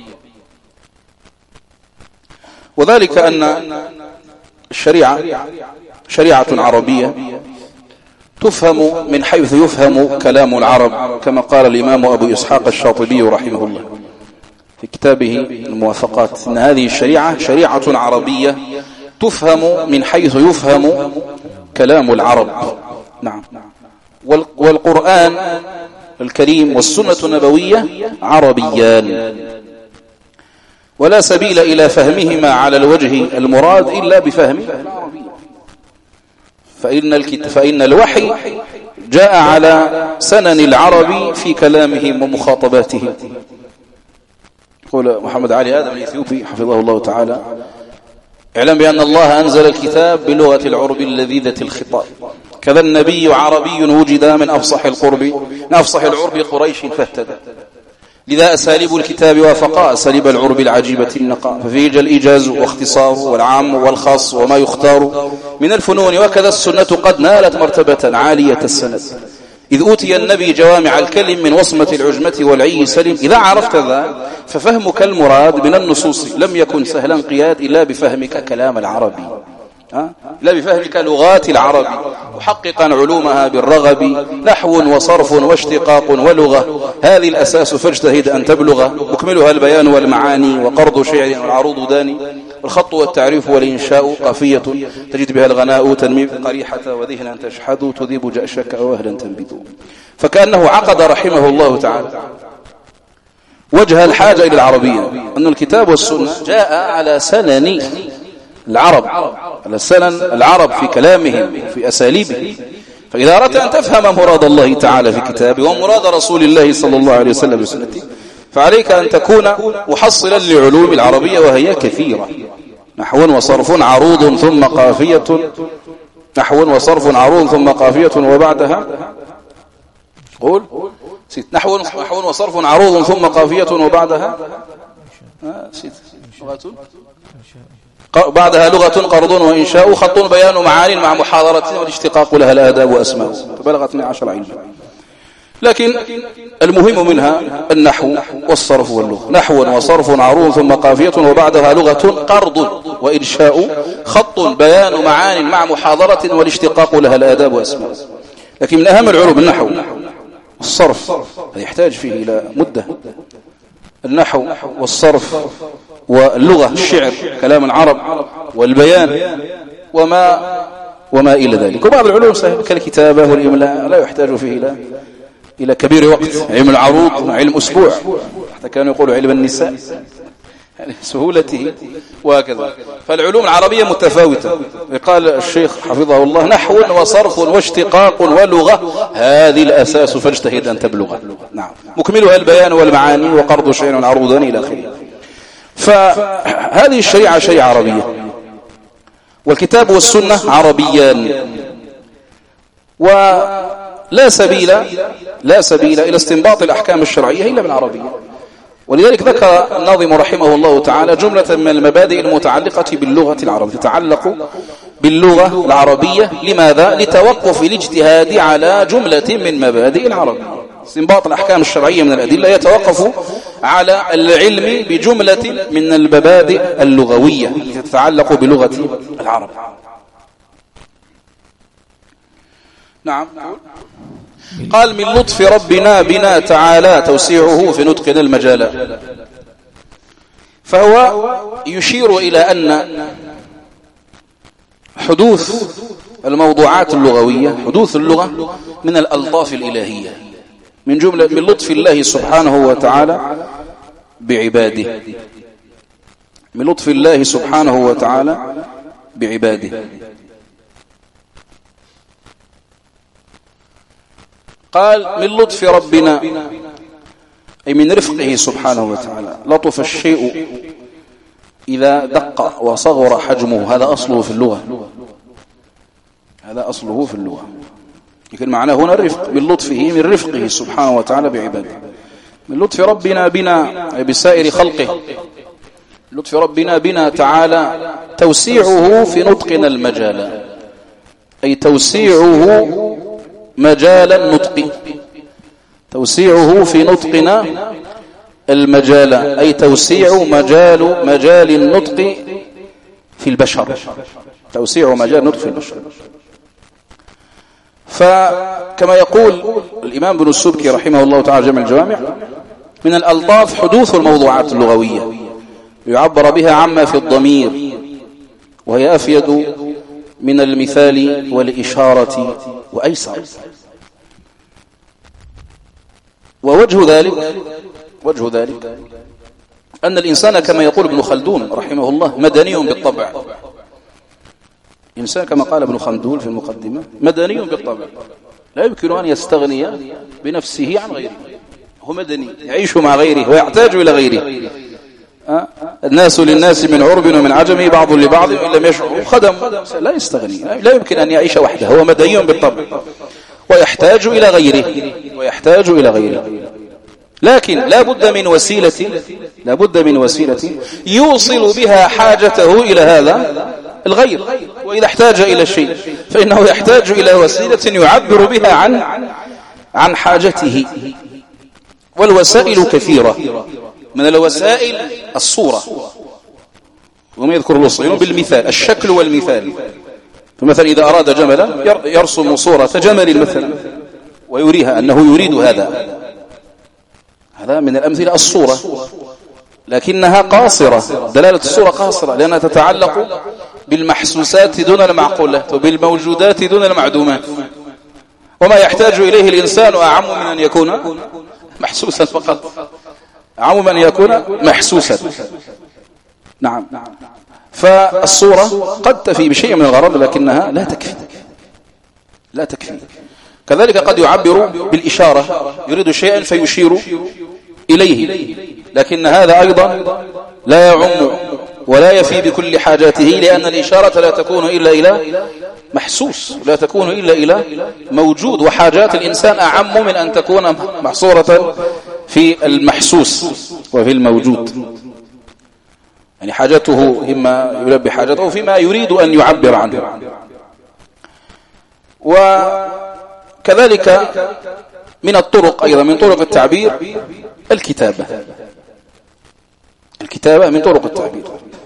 وذلك أن الشريعة شريعة عربية تفهم من حيث يفهم كلام العرب، كما قال الإمام أبو إسحاق الشاطبي رحمه الله في كتابه الموافقات، أن هذه الشريعة شريعة عربية تفهم من حيث يفهم كلام العرب. نعم. والقرآن الكريم والسنة النبوية عربيان، ولا سبيل إلى فهمهما على الوجه المراد إلا بفهم العربية. فإن الوحي جاء على سنن العرب في كلامهم ومخاطباتهم. يقول محمد علي آدم الإثيوبي حفظه الله تعالى: اعلم بأن الله أنزل الكتاب بلغة العرب اللذيذة الخطاب، كذا النبي عربي وجد من أفصح العرب قريش فاهتدى، لذا أساليب الكتاب وافقا أساليب العرب العجيبة النقاء، ففيه الإيجاز واختصار والعام والخاص وما يختار من الفنون، وكذا السنة قد نالت مرتبة عالية السند، إذ أوتي النبي جوامع الكلم من وصمة العجمة والعي سلم. إذا عرفت ذا ففهمك المراد من النصوص لم يكن سهلا قياد إلا بفهمك كلام العربي، لا بفهمك لغات العرب، محققا علومها بالرغب، نحو وصرف واشتقاق ولغة، هذه الأساس فاجتهد أن تبلغ، مكملها البيان والمعاني، وقرض شعر والعروض داني، الخط والتعريف والإنشاء، قافية تجد بها الغناء، تنمي قريحة وذهنا تشحذ، تذيب جأشك وأهلا تنبذ. فكأنه عقد رحمه الله تعالى وجه الحاجة إلى العربية، أن الكتاب والسنة جاء على سنن العرب، على سنن العرب في كلامهم في أساليبهم. فإذا أردت أن تفهم مراد الله تعالى في كتابه ومراد رسول الله صلى الله عليه وسلم بسنته، فعليك أن تكون محصلا لعلوم العربية، وهي كثيرة: نحو وصرف عروض ثم قافية، نحو وصرف عروض ثم قافية وبعدها قول نحو وصرف عروض ثم قافية وبعدها بعدها لغة قرض وإنشاء، خط بيان معان مع محاضرة، والاشتقاق لها الآداب وأسماء، فبلغت 12 علما. لكن المهم منها النحو والصرف واللغة. نحو وصرف عروض ثم قافية وبعدها لغة قرض وإنشاء، خط بيان معان مع محاضرة، والاشتقاق لها الآداب وأسماء. لكن من أهم العلوم النحو والصرف، هذا يحتاج فيه إلى مدة. النحو والصرف واللغة، الشعر كلام العرب، والبيان وما إلى ذلك. وبعض العلوم كالكتابة والإملاء لا يحتاج فيه إلى كبير وقت. علم العروض علم أسبوع، حتى كانوا يقولوا علم النساء يعني سهولته، وهكذا. فالعلوم العربية متفاوتة. قال الشيخ حفظه الله: نحو وصرف واشتقاق ولغة، هذه الأساس فاجتهد أن تبلغ. نعم. مكملها البيان والمعاني، وقرض شيء والعروضان إلى آخره. فهذه الشريعة شريعة عربية، والكتاب والسنة عربيان، ولا سبيل إلى استنباط الأحكام الشرعية إلا بالعربية. ولذلك ذكر الناظم رحمه الله تعالى جملة من المبادئ المتعلقة باللغة العربية، تتعلق باللغة العربية. لماذا؟ لتوقف الاجتهاد على جملة من مبادئ العرب. استنباط الأحكام الشرعية من الأدلة يتوقف على العلم بجملة من المبادئ اللغوية التي تتعلق بلغة العرب. نعم. قال: من لطف ربنا بنا تعالى توسيعه في نطقنا المجال. فهو يشير إلى أن حدوث الموضوعات اللغوية، حدوث اللغة من الألطاف الإلهية، من جملة من لطف الله سبحانه وتعالى بعباده، من لطف الله سبحانه وتعالى بعباده. قال: من لطف ربنا، أي من رفقه سبحانه وتعالى. لطف الشيء إذا دق وصغر حجمه، هذا أصله في اللغة، هذا أصله في اللغة. لكن معناه هنا الرفق، من لطفه، من رفقه سبحانه وتعالى بعباده. من لطف ربنا بنا أي بسائر خلقه، لطف ربنا بنا تعالى توسيعه في نطقنا المجال، أي توسيعه مجال النطق، توسيعه في نطقنا المجال، أي توسيع مجال النطق في البشر، توسيع مجال النطق في البشر. فكما يقول الإمام ابن السبكي رحمه الله تعالى جمع الجوامع: من الألطاف حدوث الموضوعات اللغوية يعبر بها عما في الضمير، وهي أفيد من المثال والإشارة وأيسر. ووجه ذلك أن الإنسان كما يقول ابن خلدون رحمه الله مدني بالطبع. الإنسان كما قال ابن خلدون في المقدمة مدني بالطبع، لا يمكن أن يستغني بنفسه عن غيره، هو مدني يعيش مع غيره ويحتاج إلى غيره. الناس للناس من عرب ومن عجم بعض لبعض إن لم يشعروا خدم، لا يستغني، لا يمكن أن يعيش وحده، هو مدني بالطبع ويحتاج إلى غيره. لكن لا بد من وسيلة يوصل بها حاجته إلى هذا الغير. وإذا احتاج إلى شيء فإنه يحتاج إلى وسيلة يعبر بها عن حاجته. والوسائل كثيرة، من الوسائل الصورة، وما يذكر الوصيون بالمثال، الشكل والمثال. فمثلا إذا أراد جملا يرسم صورة جمل مثلا ويريها أنه يريد هذا من الأمثلة الصورة، لكنها قاصرة، دلالة الصورة قاصرة، لأنها تتعلق بالمحسوسات دون المعقولات وبالموجودات دون المعدومات. وما يحتاج إليه الإنسان أعم من أن يكون محسوسا فقط، أعم من أن يكون محسوسا. نعم. فالصورة قد تفي بشيء من الغرض لكنها لا تكفي. كذلك قد يعبر بالإشارة، يريد شيئا فيشير إليه، لكن هذا أيضا لا يعم ولا يفي بكل حاجاته، لأن الإشارة لا تكون إلا إلى محسوس، لا تكون إلا إلى موجود، وحاجات الإنسان أعم من أن تكون محصورة في المحسوس وفي الموجود. يعني حاجته إما يلبي حاجته فيما يريد أن يعبر عنه. وكذلك من الطرق أيضا، من طرق التعبير الكتابة من طرق التعبير،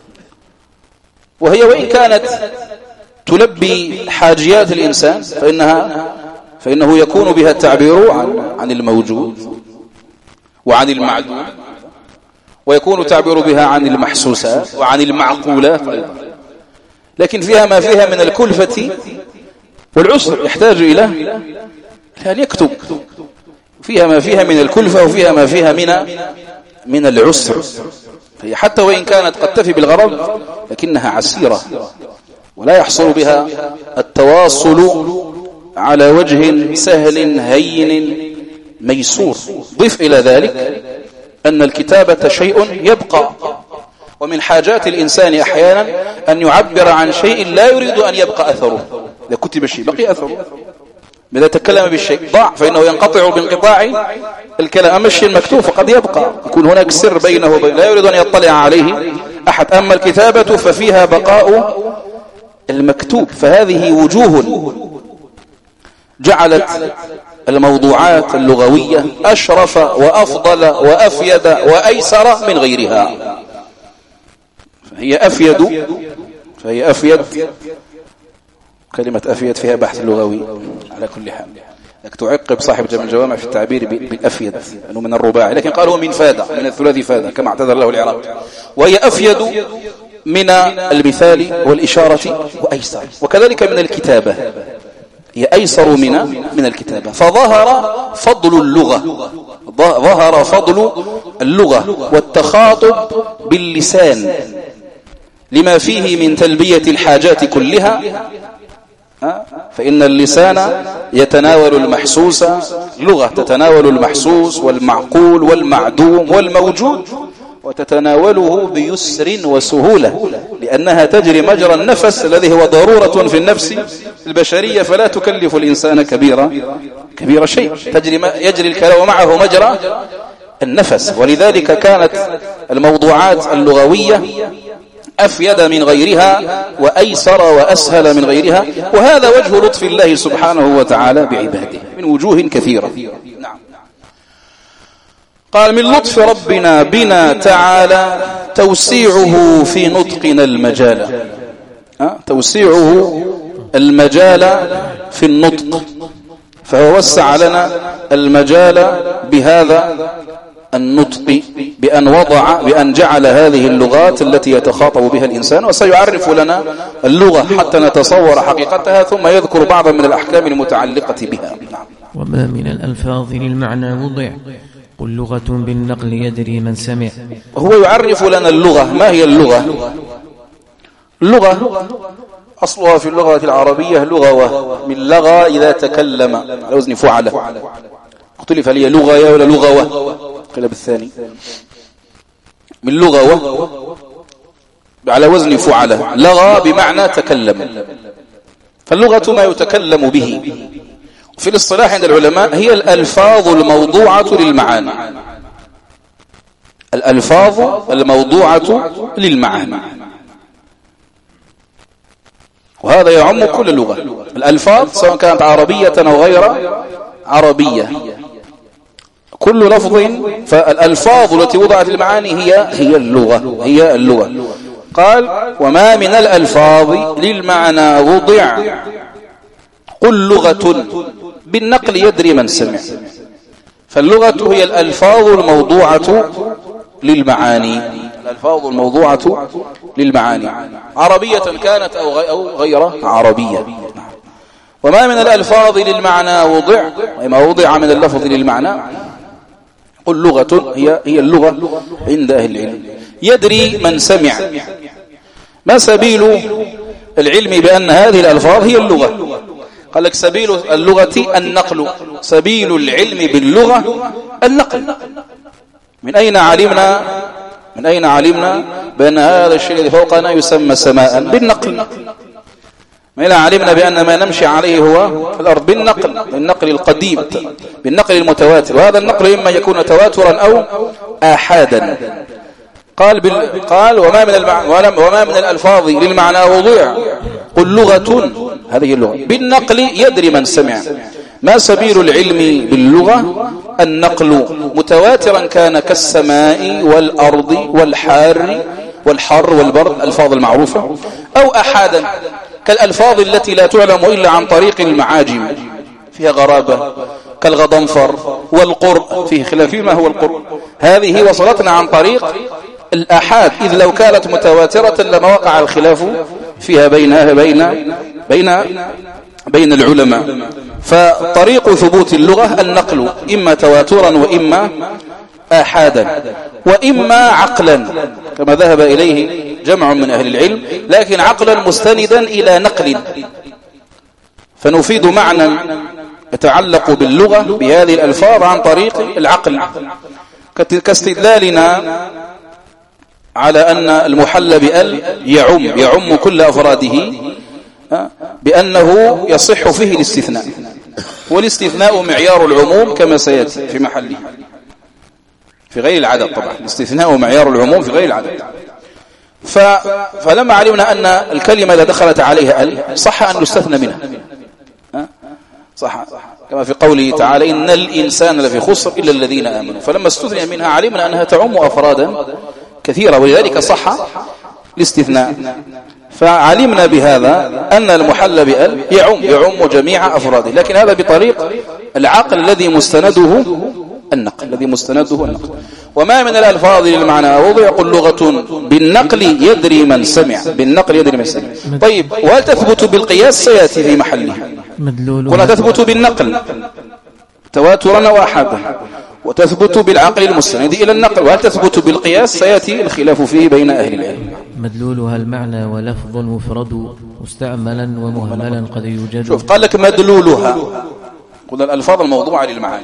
وهي وإن كانت تلبي حاجيات الإنسان فإنه يكون بها التعبير عن الموجود وعن المعدوم، ويكون تعبير بها عن المحسوسات وعن المعقولات أيضا. لكن فيها ما فيها من الكلفة والعسر، يحتاج إلى أن يكتب. فيها ما فيها من الكلفة وفيها ما فيها من العسر. فهي حتى وإن كانت قد تفي بالغرض لكنها عسيرة، ولا يحصل بها التواصل على وجه سهل هين ميسور. ضف إلى ذلك أن الكتابة شيء يبقى، ومن حاجات الإنسان أحيانا أن يعبر عن شيء لا يريد أن يبقى أثره. إذا كتب شيء بقي أثره، إذا تكلم بالشيء ضاع فإنه ينقطع بانقطاع الكلام. أما الشيء المكتوب فقد يبقى، يكون هناك سر بينه وبين لا يريد أن يطلع عليه أحد. أما الكتابة ففيها بقاء المكتوب. فهذه وجوه جعلت الموضوعات اللغوية أشرف وأفضل وأفيد وأيسر من غيرها. فهي أفيد. كلمة أفيد فيها بحث لغوي على كل حال، لك تعقب صاحب جمع الجوامع في التعبير بالأفيد أنه من الرباعي، لكن قالوا من فادة، من الثلاثي فادة كما اعتذر له العراق. وهي أفيد من المثال والإشارة وأيسر، وكذلك من الكتابة، هي أيسر من الكتابة. فظهر فضل اللغة، ظهر فضل اللغة والتخاطب باللسان لما فيه من تلبية الحاجات كلها. فإن اللسان يتناول المحسوس، لغة تتناول المحسوس والمعقول والمعدوم والموجود، وتتناوله بيسر وسهولة، لأنها تجري مجرى النفس الذي هو ضرورة في النفس البشرية، فلا تكلف الإنسان كبير شيء، يجري الكلام معه مجرى النفس. ولذلك كانت الموضوعات اللغوية أفيد من غيرها وأيسر وأسهل من غيرها. وهذا وجه لطف الله سبحانه وتعالى بعباده من وجوه كثيرة. نعم. قال من لطف ربنا بنا تعالى توسيعه في نطقنا المجال، توسيعه المجال في النطق، فهو وسع لنا المجال بهذا النطق بأن جعل هذه اللغات التي يتخاطب بها الإنسان. وسيعرف لنا اللغة حتى نتصور حقيقتها، ثم يذكر بعضا من الأحكام المتعلقة بها. وما من الألفاظ للمعنى وضع، قل لغة بالنقل يدري من سمع. هو يعرف لنا اللغة. ما هي اللغة؟ اللغة أصلها في اللغة العربية لغوة، من لغة إذا تكلم على وزن فعلة. اختلف لي لغة ولا لغوة، قيل بالثاني. من لغوة على وزن فعلة، لغة بمعنى تكلم. فاللغة ما يتكلم به. وفي الاصطلاح عند العلماء هي الألفاظ الموضوعة للمعاني، الألفاظ الموضوعة للمعاني، وهذا يعم كل لغة. الألفاظ سواء كانت عربية أو غير عربية، كل لفظ. فالألفاظ التي وضعت المعاني هي اللغة. قال وما من الألفاظ للمعنى وضع، قل لغة بالنقل يدري من سمع. فاللغة هي الألفاظ الموضوعة للمعاني، الألفاظ الموضوعة للمعاني، عربية كانت أو غير عربية. وما من الألفاظ للمعنى وضع، ما وضع من اللفظ للمعنى، قل لغة هي اللغة عند أهل العلم يدري من سمع. ما سبيل العلم بأن هذه الألفاظ هي اللغة؟ قال لك سبيل اللغة النقل، سبيل العلم باللغة النقل. من أين علمنا بأن هذا الشيء الذي فوقنا يسمى سماء؟ بالنقل. من أين علمنا بأن ما نمشي عليه هو في الأرض؟ بالنقل القديم، بالنقل المتواتر. وهذا النقل إما يكون تواترا أو آحادا. قال وما من الألفاظ للمعنى وضع، قل لغة، هذه اللغة بالنقل يدري من سمع. ما سبيل العلم باللغة؟ النقل، متواترا كان كالسماء والأرض والحر والبرد، الألفاظ المعروفة، أو أحادا كالألفاظ التي لا تعلم إلا عن طريق المعاجم، فيها غرابة، كالغضنفر والقرء، فيه خلاف ما هو القرء. هذه وصلتنا عن طريق الآحاد، إذ لو كانت متواترة لما وقع الخلاف فيها بين العلماء. فطريق ثبوت اللغة النقل، إما تواترا وإما آحادا وإما عقلا، كما ذهب إليه جمع من أهل العلم، لكن عقلا مستندا إلى نقل. فنفيد معنى يتعلق باللغة بهذه الألفاظ عن طريق العقل، كاستدلالنا على أن المحل بأل يعم كل أفراده، بأنه يصح فيه الاستثناء. والاستثناء معيار العموم كما سيأتي في محله في غير العدد. طبعا الاستثناء معيار العموم في غير العدد. فلما علمنا أن الكلمة إذا دخلت عليها صح أن نستثنى منها، صح كما في قوله تعالى إن الإنسان لفي خسر إلا الذين آمنوا، فلما استثنى منها علمنا أنها تعم أفرادا كثيرة، ولذلك صح الاستثناء. فعلمنا بهذا أن المحل بأل يعم جميع أفراده، لكن هذا بطريق العقل الذي مستنده النقل. وما من الألفاظ للمعنى وضع يقول لغة بالنقل يدري من سمع. طيب، وهل تثبت بالقياس؟ سيأتي في محله. كنا تثبت بالنقل تواترا وأحدا، وتثبت بالعقل المستند إلى النقل. وهل تثبت بالقياس؟ سيأتي الخلاف فيه بين أهل العلم. مدلولها المعنى ولفظ مفرد مستعملا ومهملا قد يوجد. شوف، قال لك مدلولها، قلنا الألفاظ الموضوعة للمعاني.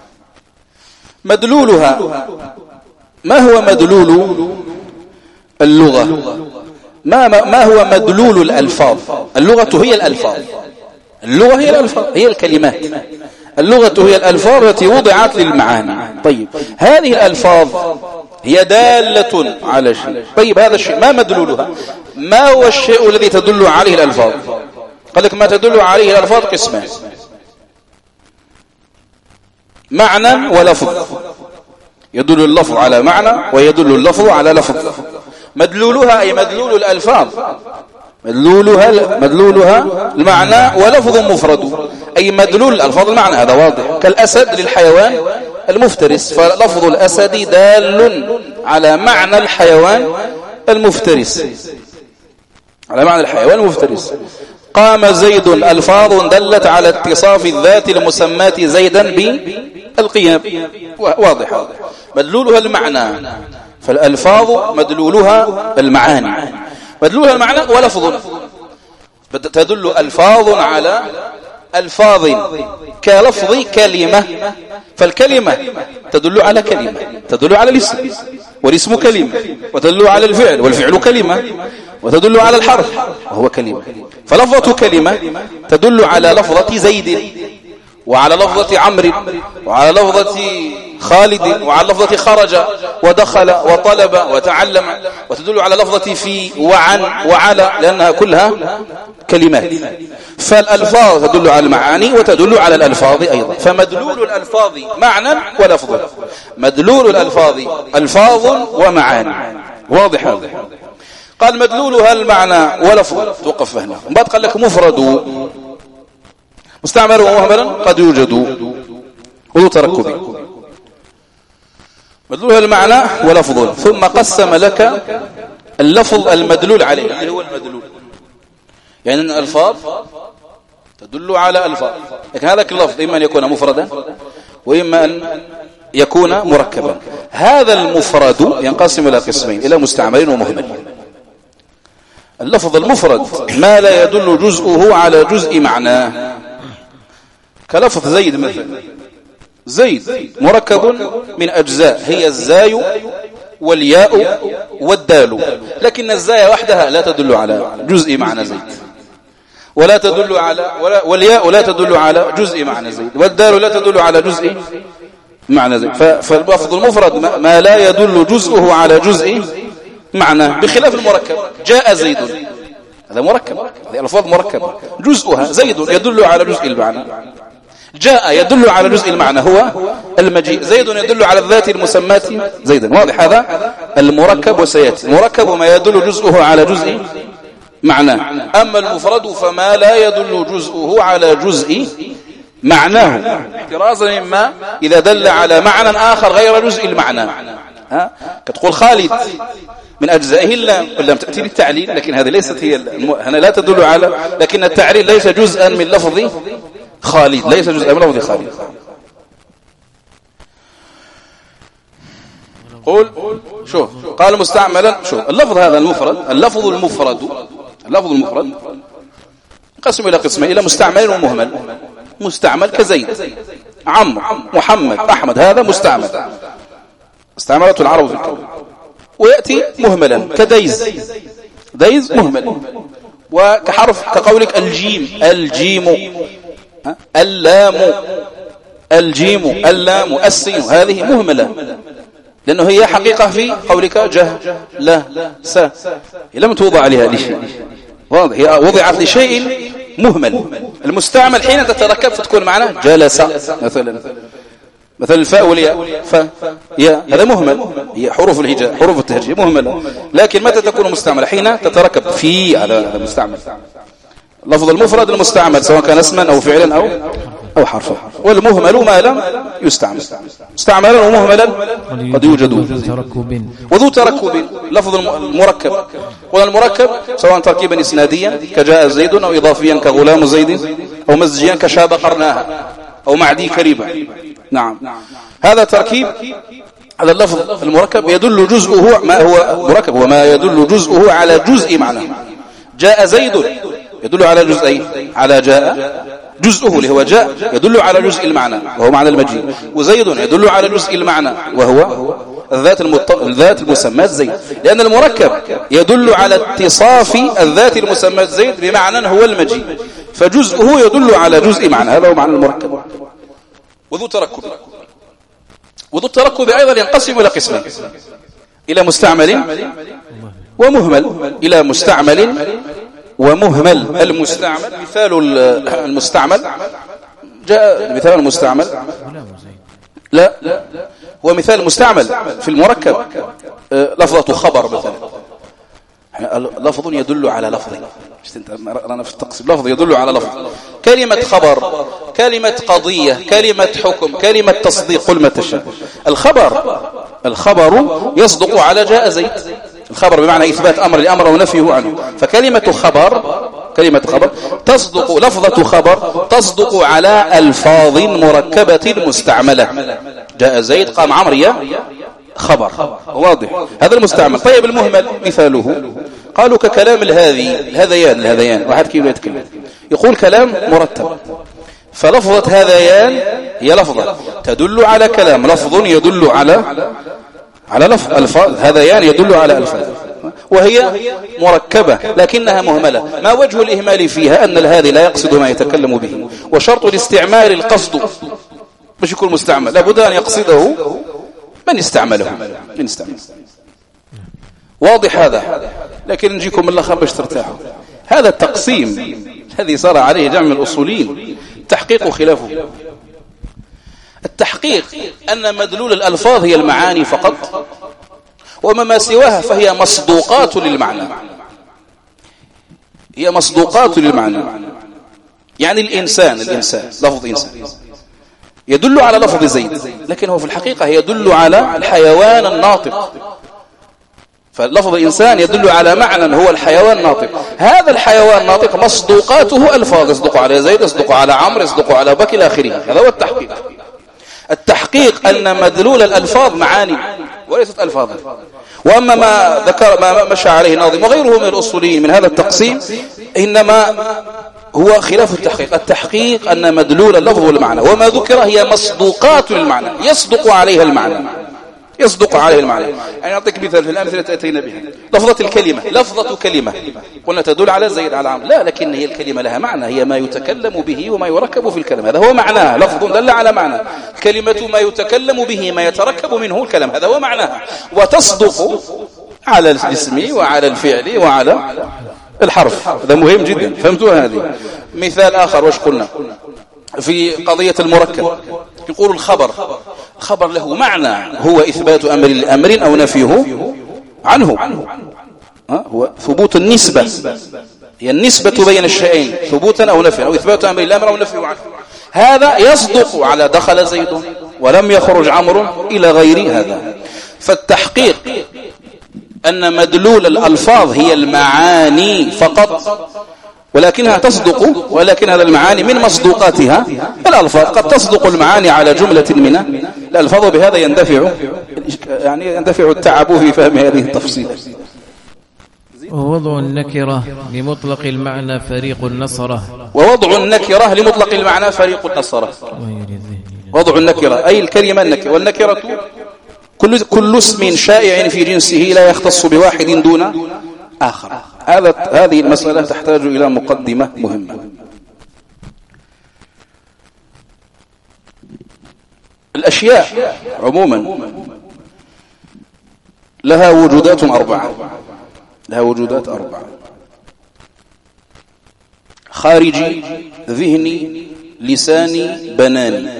مدلولها، ما هو مدلول اللغة؟ ما هو مدلول الألفاظ؟ اللغة هي الألفاظ، هي الكلمات. اللغة هي الألفاظ التي وضعت للمعاني. طيب، هذه الألفاظ هي دالة على شيء. طيب، هذا الشيء ما مدلولها؟ ما هو الشيء الذي تدل عليه الألفاظ؟ قال لك ما تدل عليه الألفاظ قسمان: معنى ولفظ. يدل اللفظ على معنى ويدل اللفظ على لفظ. مدلولها أي مدلول الألفاظ، مدلولها المعنى ولفظ مفرد، أي مدلول الألفاظ المعنى. هذا واضح، كالأسد للحيوان المفترس، فلفظ الأسد دال على معنى الحيوان المفترس، قام زيد، ألفاظ دلت على اتصاف الذات المسماة زيدا بالقيام. واضح، مدلولها المعنى، فالألفاظ مدلولها المعاني، مدلولها المعنى ولفظ. تدل ألفاظ على ألفاظ، كلفظ كلمة، فالكلمة تدل على كلمة، تدل على الاسم، والاسم كلمة، وتدل على الفعل، والفعل كلمة، وتدل على الحرف وهو كلمة. فلفظة كلمة تدل على لفظة زيد، وعلى لفظة عمرو، وعلى لفظة خالد، وعلى لفظة خرج ودخل وطلب وتعلم، وتدل على لفظة في وعن وعلى، لأنها كلها كلمات. فالألفاظ تدل على المعاني وتدل على الألفاظ أيضا. فمدلول الألفاظ معنى ولفظ، مدلول الألفاظ ألفاظ ومعاني. واضح هذا؟ قال مدلولها المعنى ولفظ، توقف هنا. بعد قال لك مفرد مستعمل ومهملا قد يوجد وذو تركب. مدلولها المعنى ولفظ، ثم قسم لك اللفظ المدلول عليه، اللي هو المدلول. يعني أن الألفاظ تدل على ألفاظ، لكن هذا اللفظ إما أن يكون مفردا وإما أن يكون مركبا. هذا المفرد ينقسم إلى قسمين: إلى مستعمل ومهمل. اللفظ المفرد ما لا يدل جزءه على جزء معناه، كلفظ زيد مثلا. زيد مركب من أجزاء، هي الزاي والياء والدال، لكن الزاي وحدها لا تدل على جزء معنى زيد، ولا تدل على والياء لا تدل على جزء معنى زيد، والدال لا تدل على جزء معنى زيد. فاللفظ المفرد ما لا يدل جزءه على جزء معناه، بخلاف المركب. جاء زيد، هذا مركب، هذه ألفاظ مركبة، جزءها زيد يدل على جزء المعنى. جاء يدل على جزء المعنى هو المجيء، زيد يدل على الذات المسماة زيدا. واضح هذا؟ المركب وسيأتي. المركب ما يدل جزءه على جزء معناه، أما المفرد فما لا يدل جزءه على جزء معناه، احترازا مما إذا دل على معنى آخر غير جزء المعنى. كتقول خالد من أجزائه اللام تأتي للتعليل، لكن هذه ليست هي هنا، لا تدل على، لكن التعليل ليس جزءا من لفظ خالد، ليس جزءا من لفظ خالد. قول شوف، قال مستعملا. شوف اللفظ هذا المفرد، اللفظ المفرد قسم إلى قسمين: إلى مستعمل ومهمل. مستعمل كزيد، عمرو، محمد، أحمد، هذا مستعمل، استعملته العرب في الكون. ويأتي مهملا كديز، ديز مهمل. وكحرف كقولك الجيم، اللام، الجيم، اللام، السين، هذه مهملة، لأنه هي حقيقة في قولك جه، لا، س، لم توضع عليها لشيء، واضح، هي وضعت لشيء مهمل. المستعمل حين تتركب فتكون معنا جلس مثلا الفاء والياء، ياء، هذا مهمل، هي حروف الهجاء، حروف التهجئة مهملة، لكن متى تكون مستعملة؟ حين تتركب في، هذا مستعمل. لفظ المفرد المستعمل سواء كان اسما أو فعلا أو حرفا، والمهمل ما لم يستعمل، مستعملا ومهملا قد يوجد. وذو تركب لفظ المركب، والمركب سواء تركيبا إسناديا كجاء زيد، أو إضافيا كغلام زيد، أو مزجيا كشاب قرناها، أو معدي كريبا. نعم، هذا تركيب. هذا اللفظ المركب يدل جزءه، ما هو مركب وما يدل جزءه على جزء معناه. جاء زيد يدل على جزئين، على جاء جزءه اللي هو جاء يدل على جزء المعنى وهو معنى المجيء، وزيد يدل على جزء المعنى وهو الذات المسمى زيد، لأن المركب يدل على اتصاف الذات المسمى زيد بمعنى هو المجيء، فجزءه يدل على جزء معنى، هذا هو معنى المركب. وذو التركب أيضا ينقسم إلى قسمين، إلى مستعمل ومهمل. إلى مستعمل ومهمل. المستعمل مثال المستعمل، جاء مثال المستعمل، لا هو مثال المستعمل في المركب لفظة خبر مثلا، لفظ يدل على لفظ، أنا في التقسيم لفظ يدل على لفظ، كلمة خبر، كلمة قضية، كلمة حكم، كلمة تصديق، قل ما تشاء. الخبر يصدق على جاء زيد، الخبر بمعنى إثبات أمر لأمر ونفيه عنه، فكلمة خبر تصدق، لفظة خبر تصدق على ألفاظ مركبة مستعملة. جاء زيد، قام عمرو، يا خبر، واضح، هذا المستعمل. طيب المهمل مثاله قالوا ككلام الهذيان، واحد كيف يتكلم يقول كلام مرتب، فلفظة هذيان هي لفظة تدل على كلام، لفظ يدل على لفظ، الفاظ هذيان يدل على الفاظ، وهي مركبة لكنها مهملة. ما وجه الإهمال فيها؟ أن الهذي لا يقصد ما يتكلم به، وشرط الاستعمال القصد، مش يكون مستعمل، لابد أن يقصده من استعمله. واضح هذا؟ لكن نجيكم من الآخر باش ترتاحوا. هذا التقسيم الذي صار عليه جمع الأصوليين تحقيق خلافه. التحقيق أن مدلول الألفاظ هي المعاني فقط، وما ما سواها فهي مصدوقات للمعنى، هي مصدوقات للمعنى. يعني الإنسان لفظ إنسان يدل على لفظ زيد، لكن هو في الحقيقة يدل على الحيوان الناطق، فلفظ إنسان يدل على معنى هو الحيوان الناطق. هذا الحيوان الناطق مصدوقاته ألفاظ، يصدق على زيد، يصدق على عمرو، يصدق على بكر إلى آخره. هذا هو التحقيق. التحقيق أن مدلول الألفاظ معاني وليست ألفاظا. وأما ما ذكر ما مشى عليه الناظم وغيره من الأصوليين من هذا التقسيم إنما هو خلاف التحقيق. التحقيق أن مدلول اللفظ والمعنى، وما ذكر هي مصدوقات للمعنى، يصدق عليها المعنى. يعني أعطيك مثال في الأمثلة أتينا بها. لفظة كلمة قلنا تدل على زيد على عمرو، لا، لكن هي الكلمة لها معنى، هي ما يتكلم به وما يركب في الكلام، هذا هو معناه. لفظ دل على معنى، الكلمة ما يتكلم به ما يتركب منه الكلام، هذا هو معناها. وتصدق على الاسم وعلى الفعل وعلى الحرف، هذا مهم جدا. فهمتوا هذه؟ مثال آخر وش قلنا في قضية المركب؟ يقول الخبر له معنى، هو إثبات أمر لأمر أو نفيه عنه، هو ثبوت النسبة، هي النسبة بين الشيئين، ثبوتا أو نفيا، أو إثبات أمر لأمر أو نفيه عنه. هذا يصدق على دخل زيد ولم يخرج عمرو إلى غير هذا. فالتحقيق أن مدلول الألفاظ هي المعاني فقط، ولكنها تصدق، ولكن هذا المعاني من مصدوقاتها الألفاظ. قد تصدق المعاني على جملة من الألفاظ، وبهذا يندفع التعب في فهم هذه التفصيل. ووضع النكرة لمطلق المعنى فريق النصرة. ووضع النكرة لمطلق المعنى فريق النصرة. وضع النكرة أي الكلمة النكرة، والنكرة كل اسم شائع في جنسه لا يختص بواحد دون آخر. هذه المسألة تحتاج إلى مقدمة مهمة. الأشياء عموما لها وجودات أربعة، لها وجودات أربعة: خارجي، ذهني، لساني، بناني.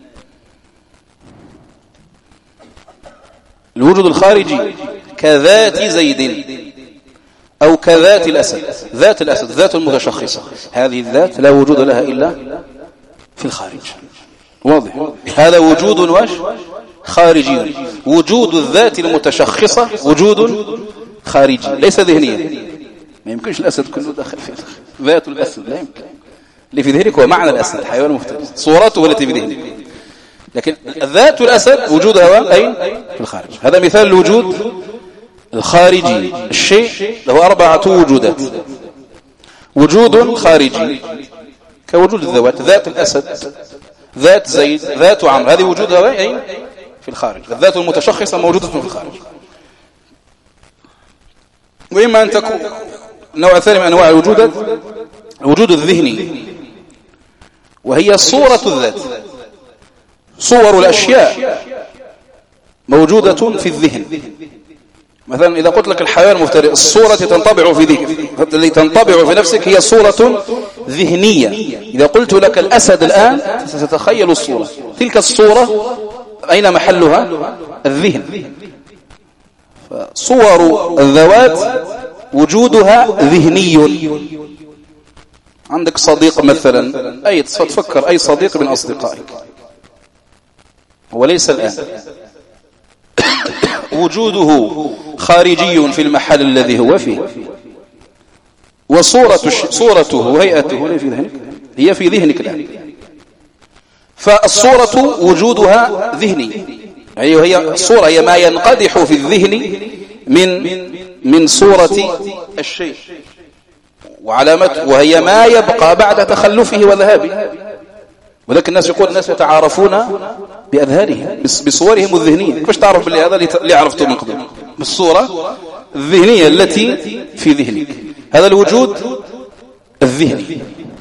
الوجود الخارجي كذات زيد أو كذات الأسد. ذات الأسد ذات المتشخصة، هذه الذات لا وجود لها إلا في الخارج. واضح؟ هذا وجود خارجي. وجود الذات المتشخصة وجود خارجي ليس ذهنيا. ما يمكنش الأسد كله داخل في ذات الأسد، لا يمكن. اللي في ذهنك هو معنى الأسد، حيوان مفترس، صورته التي في ذهنك. لكن ذات الأسد وجودها أين؟ في الخارج. هذا مثال الوجود الخارجي. الشيء له 4 وجودات: وجود خارجي كوجود الذوات، ذات الأسد، ذات زيد، ذات عمرو، هذه وجودها أين؟ في الخارج. الذات المتشخصة موجودة في الخارج. وإما أن تكون النوع الثاني من أنواع الوجود الذهني، وهي صورة الذات. صور الأشياء موجودة في الذهن. مثلا إذا قلت لك الحيوان مفترس، الصورة تنطبع في ذهنك، الذي تنطبع في نفسك هي صورة ذهنية. إذا قلت لك الأسد الآن ستتخيل الصورة، تلك الصورة أين محلها؟ الذهن. فصور الذوات وجودها ذهني. عندك صديق مثلا، أي تفكر أي صديق من أصدقائك، وليس الآن، وجوده خارجي في المحل الذي هو فيه، وصورته وهيئته في ذهنك، هي في ذهنك الآن. فالصورة وجودها ذهني، هي الصورة هي ما ينقدح في الذهن من صورة الشيء وعلامته، وهي ما يبقى بعد تخلفه وذهابه. ولكن الناس يقول الناس يتعارفون بأذهانهم، بصورهم الذهنية. كيفاش تعرف باللي هذا اللي عرفته من قبل؟ بالصورة الذهنية التي في ذهنك. هذا الوجود الذهني.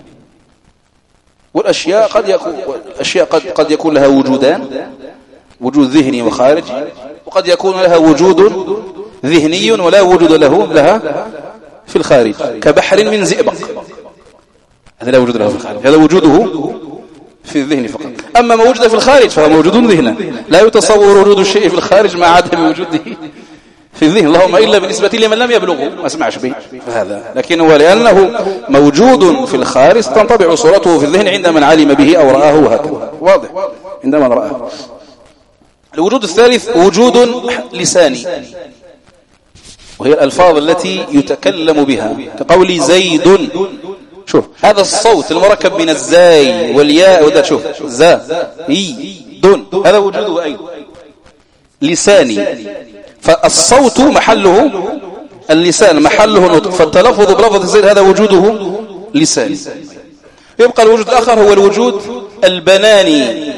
والأشياء قد يكون لها وجودان: وجود ذهني وخارجي، وقد يكون لها وجود ذهني ولا وجود لها في الخارج، كبحر من زئبق، هذا لا وجود له في الخارج، هذا وجوده في الذهن فقط. أما ما وجد في الخارج فهو موجود ذهنا. لا يتصور وجود الشيء في الخارج مع عدم وجوده في الذهن، اللهم إلا بالنسبة لمن لم يبلغه ما سمعش به هذا. لكن هو لأنه موجود في الخارج تنطبع صورته في الذهن عند من علم به أو رآه، وهكذا. واضح؟ عندما رآه. الوجود الثالث وجود لساني، وهي الألفاظ التي يتكلم بها، كقول زيد. شوف هذا الصوت المركب من الزاي والياء، وده شوف زا اي دون، هذا وجوده أي لساني. فالصوت محله اللسان، محله نطق، فالتلفظ بلفظ الزيد هذا وجوده لساني. يبقى الوجود الآخر هو الوجود البناني،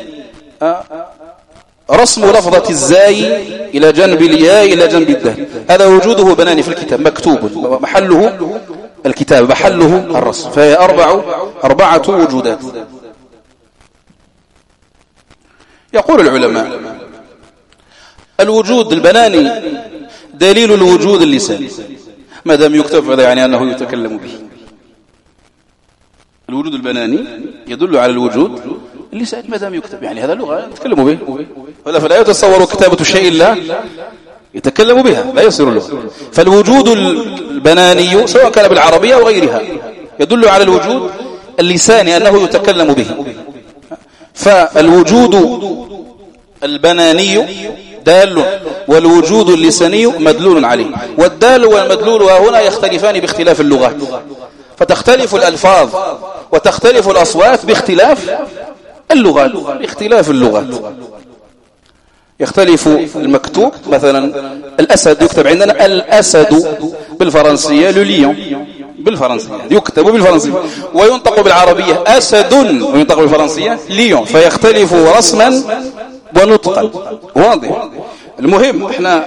رسم لفظة الزاي إلى جنب الياء إلى جنب الدال، هذا وجوده بناني في الكتاب، مكتوب، محله الكتاب، محله الرسم. فهي 4 وجودات. يقول العلماء الوجود البناني دليل الوجود اللساني، ما دام يكتب هذا يعني أنه يتكلم به. الوجود البناني يدل على الوجود اللساني ما دام يكتب، يعني هذا اللغة يتكلم به، فلا يتصور كتابة الشيء إلا يتكلم بها، لا يصير اللغة. فالوجود البناني سواء كان بالعربية أو غيرها يدل على الوجود اللساني أنه يتكلم به. فالوجود البناني دال، والوجود اللساني مدلول عليه. والدال والمدلول هنا يختلفان باختلاف اللغات، فتختلف الألفاظ وتختلف الأصوات باختلاف اللغات. يختلف المكتوب، مثلا الأسد يكتب عندنا الأسد بالفرنسية لوليون بالفرنسية، يكتب بالفرنسية، وينطق بالعربية أسد وينطق بالفرنسية ليون، فيختلف رسما ونطقا. واضح؟ المهم احنا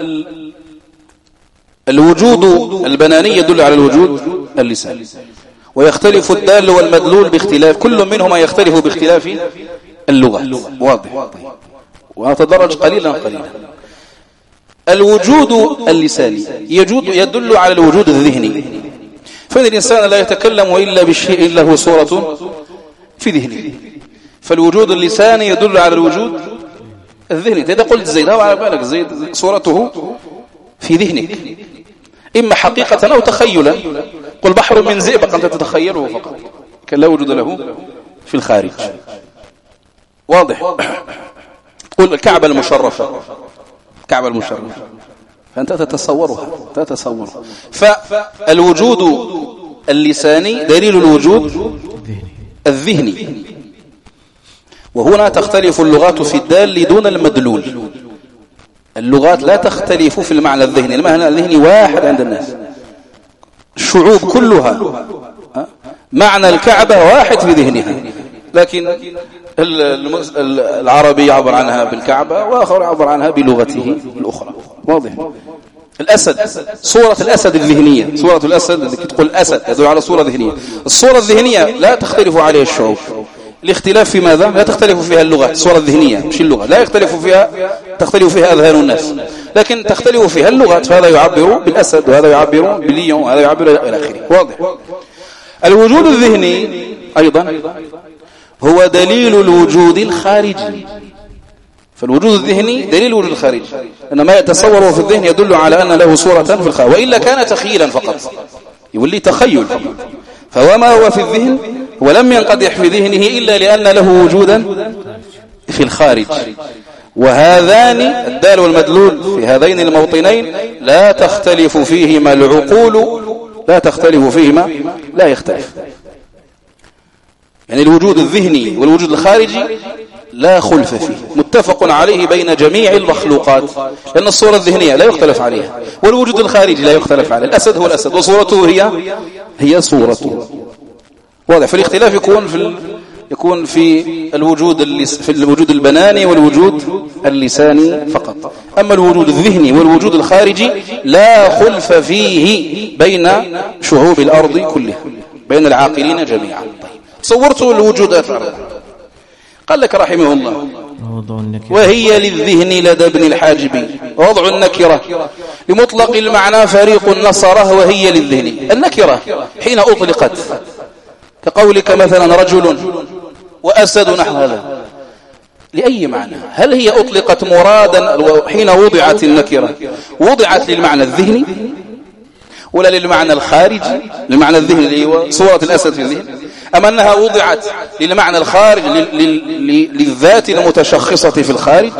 الوجود البناني يدل على الوجود اللساني، ويختلف الدال والمدلول باختلاف، كل منهما يختلف باختلاف اللغة. واضح. ونتدرج قليلا قليلا. الوجود اللساني يدل على الوجود الذهني، فإن الإنسان لا يتكلم إلا بالشيء إلا هو صورة في ذهنه، فالوجود اللساني يدل على الوجود الذهني. إذا قلت زيد هو على بالك زيد صورته في ذهنك، إما حقيقة أو تخيلا. قل بحر من زئبق أنت تتخيله فقط، كان لا وجود له في الخارج. واضح. قل الكعبة المشرفة، الكعبة المشرفة فأنت تتصورها. فالوجود اللساني دليل الوجود الذهني. وهنا تختلف اللغات في الدال دون المدلول. اللغات لا تختلف في المعنى الذهني، المعنى الذهني واحد عند الناس. الشعوب كلها معنى الكعبة واحد في ذهنها، لكن العربي يعبر عنها بالكعبة وآخر يعبر عنها بلغته الأخرى. واضح. الأسد، صورة الأسد الذهنية، صورة الأسد التي تقول أسد يدل على صورة ذهنية. الصورة الذهنية لا تختلف عليها الشعوب. الاختلاف في ماذا؟ لا تختلف فيها اللغة. الصورة الذهنية مش اللغة، لا يختلف فيها، تختلف فيها أذهان الناس، لكن تختلف فيها اللغات. فهذا يعبر بالأسد وهذا يعبر بالليون وهذا يعبر إلى آخره. واضح. الوجود الذهني أيضا هو دليل الوجود الخارجي. فالوجود الذهني دليل الوجود الخارجي، أن ما يتصوره في الذهن يدل على أن له صورة في الخارج، وإلا كان تخيلا فقط، يولي تخيل فقط. فوما هو في الذهن ولم ينقدح في ذهنه إلا لأن له وجودا في الخارج. وهذان الدال والمدلول في هذين الموطنين لا تختلف فيهما العقول، لا تختلف فيهما، لا يختلف. يعني الوجود الذهني والوجود الخارجي لا خلف فيه، متفق عليه بين جميع المخلوقات، لأن الصورة الذهنية لا يختلف عليها والوجود الخارجي لا يختلف عليه. الأسد هو الأسد وصورته هي صورته. واضح. فالاختلاف يكون في الوجود البناني والوجود اللساني فقط. أما الوجود الذهني والوجود الخارجي لا خلف فيه بين شعوب الأرض كلها، بين العاقلين جميعا. صورته الوجودات الأرض. قال لك رحمه الله: وهي للذهن لدى ابن الحاجب وضع النكرة لمطلق المعنى فريق نصره. وهي للذهن النكرة حين أطلقت، كقولك مثلا رجل وأسد نحو هذا، لأي معنى؟ هل هي أطلقت مرادا حين وضعت النكرة وضعت للمعنى الذهني ولا للمعنى الخارجي؟ للمعنى الذهني اللي هو صورة الأسد في الذهن، أم أنها وضعت للمعنى الخارج للذات المتشخصة في الخارج،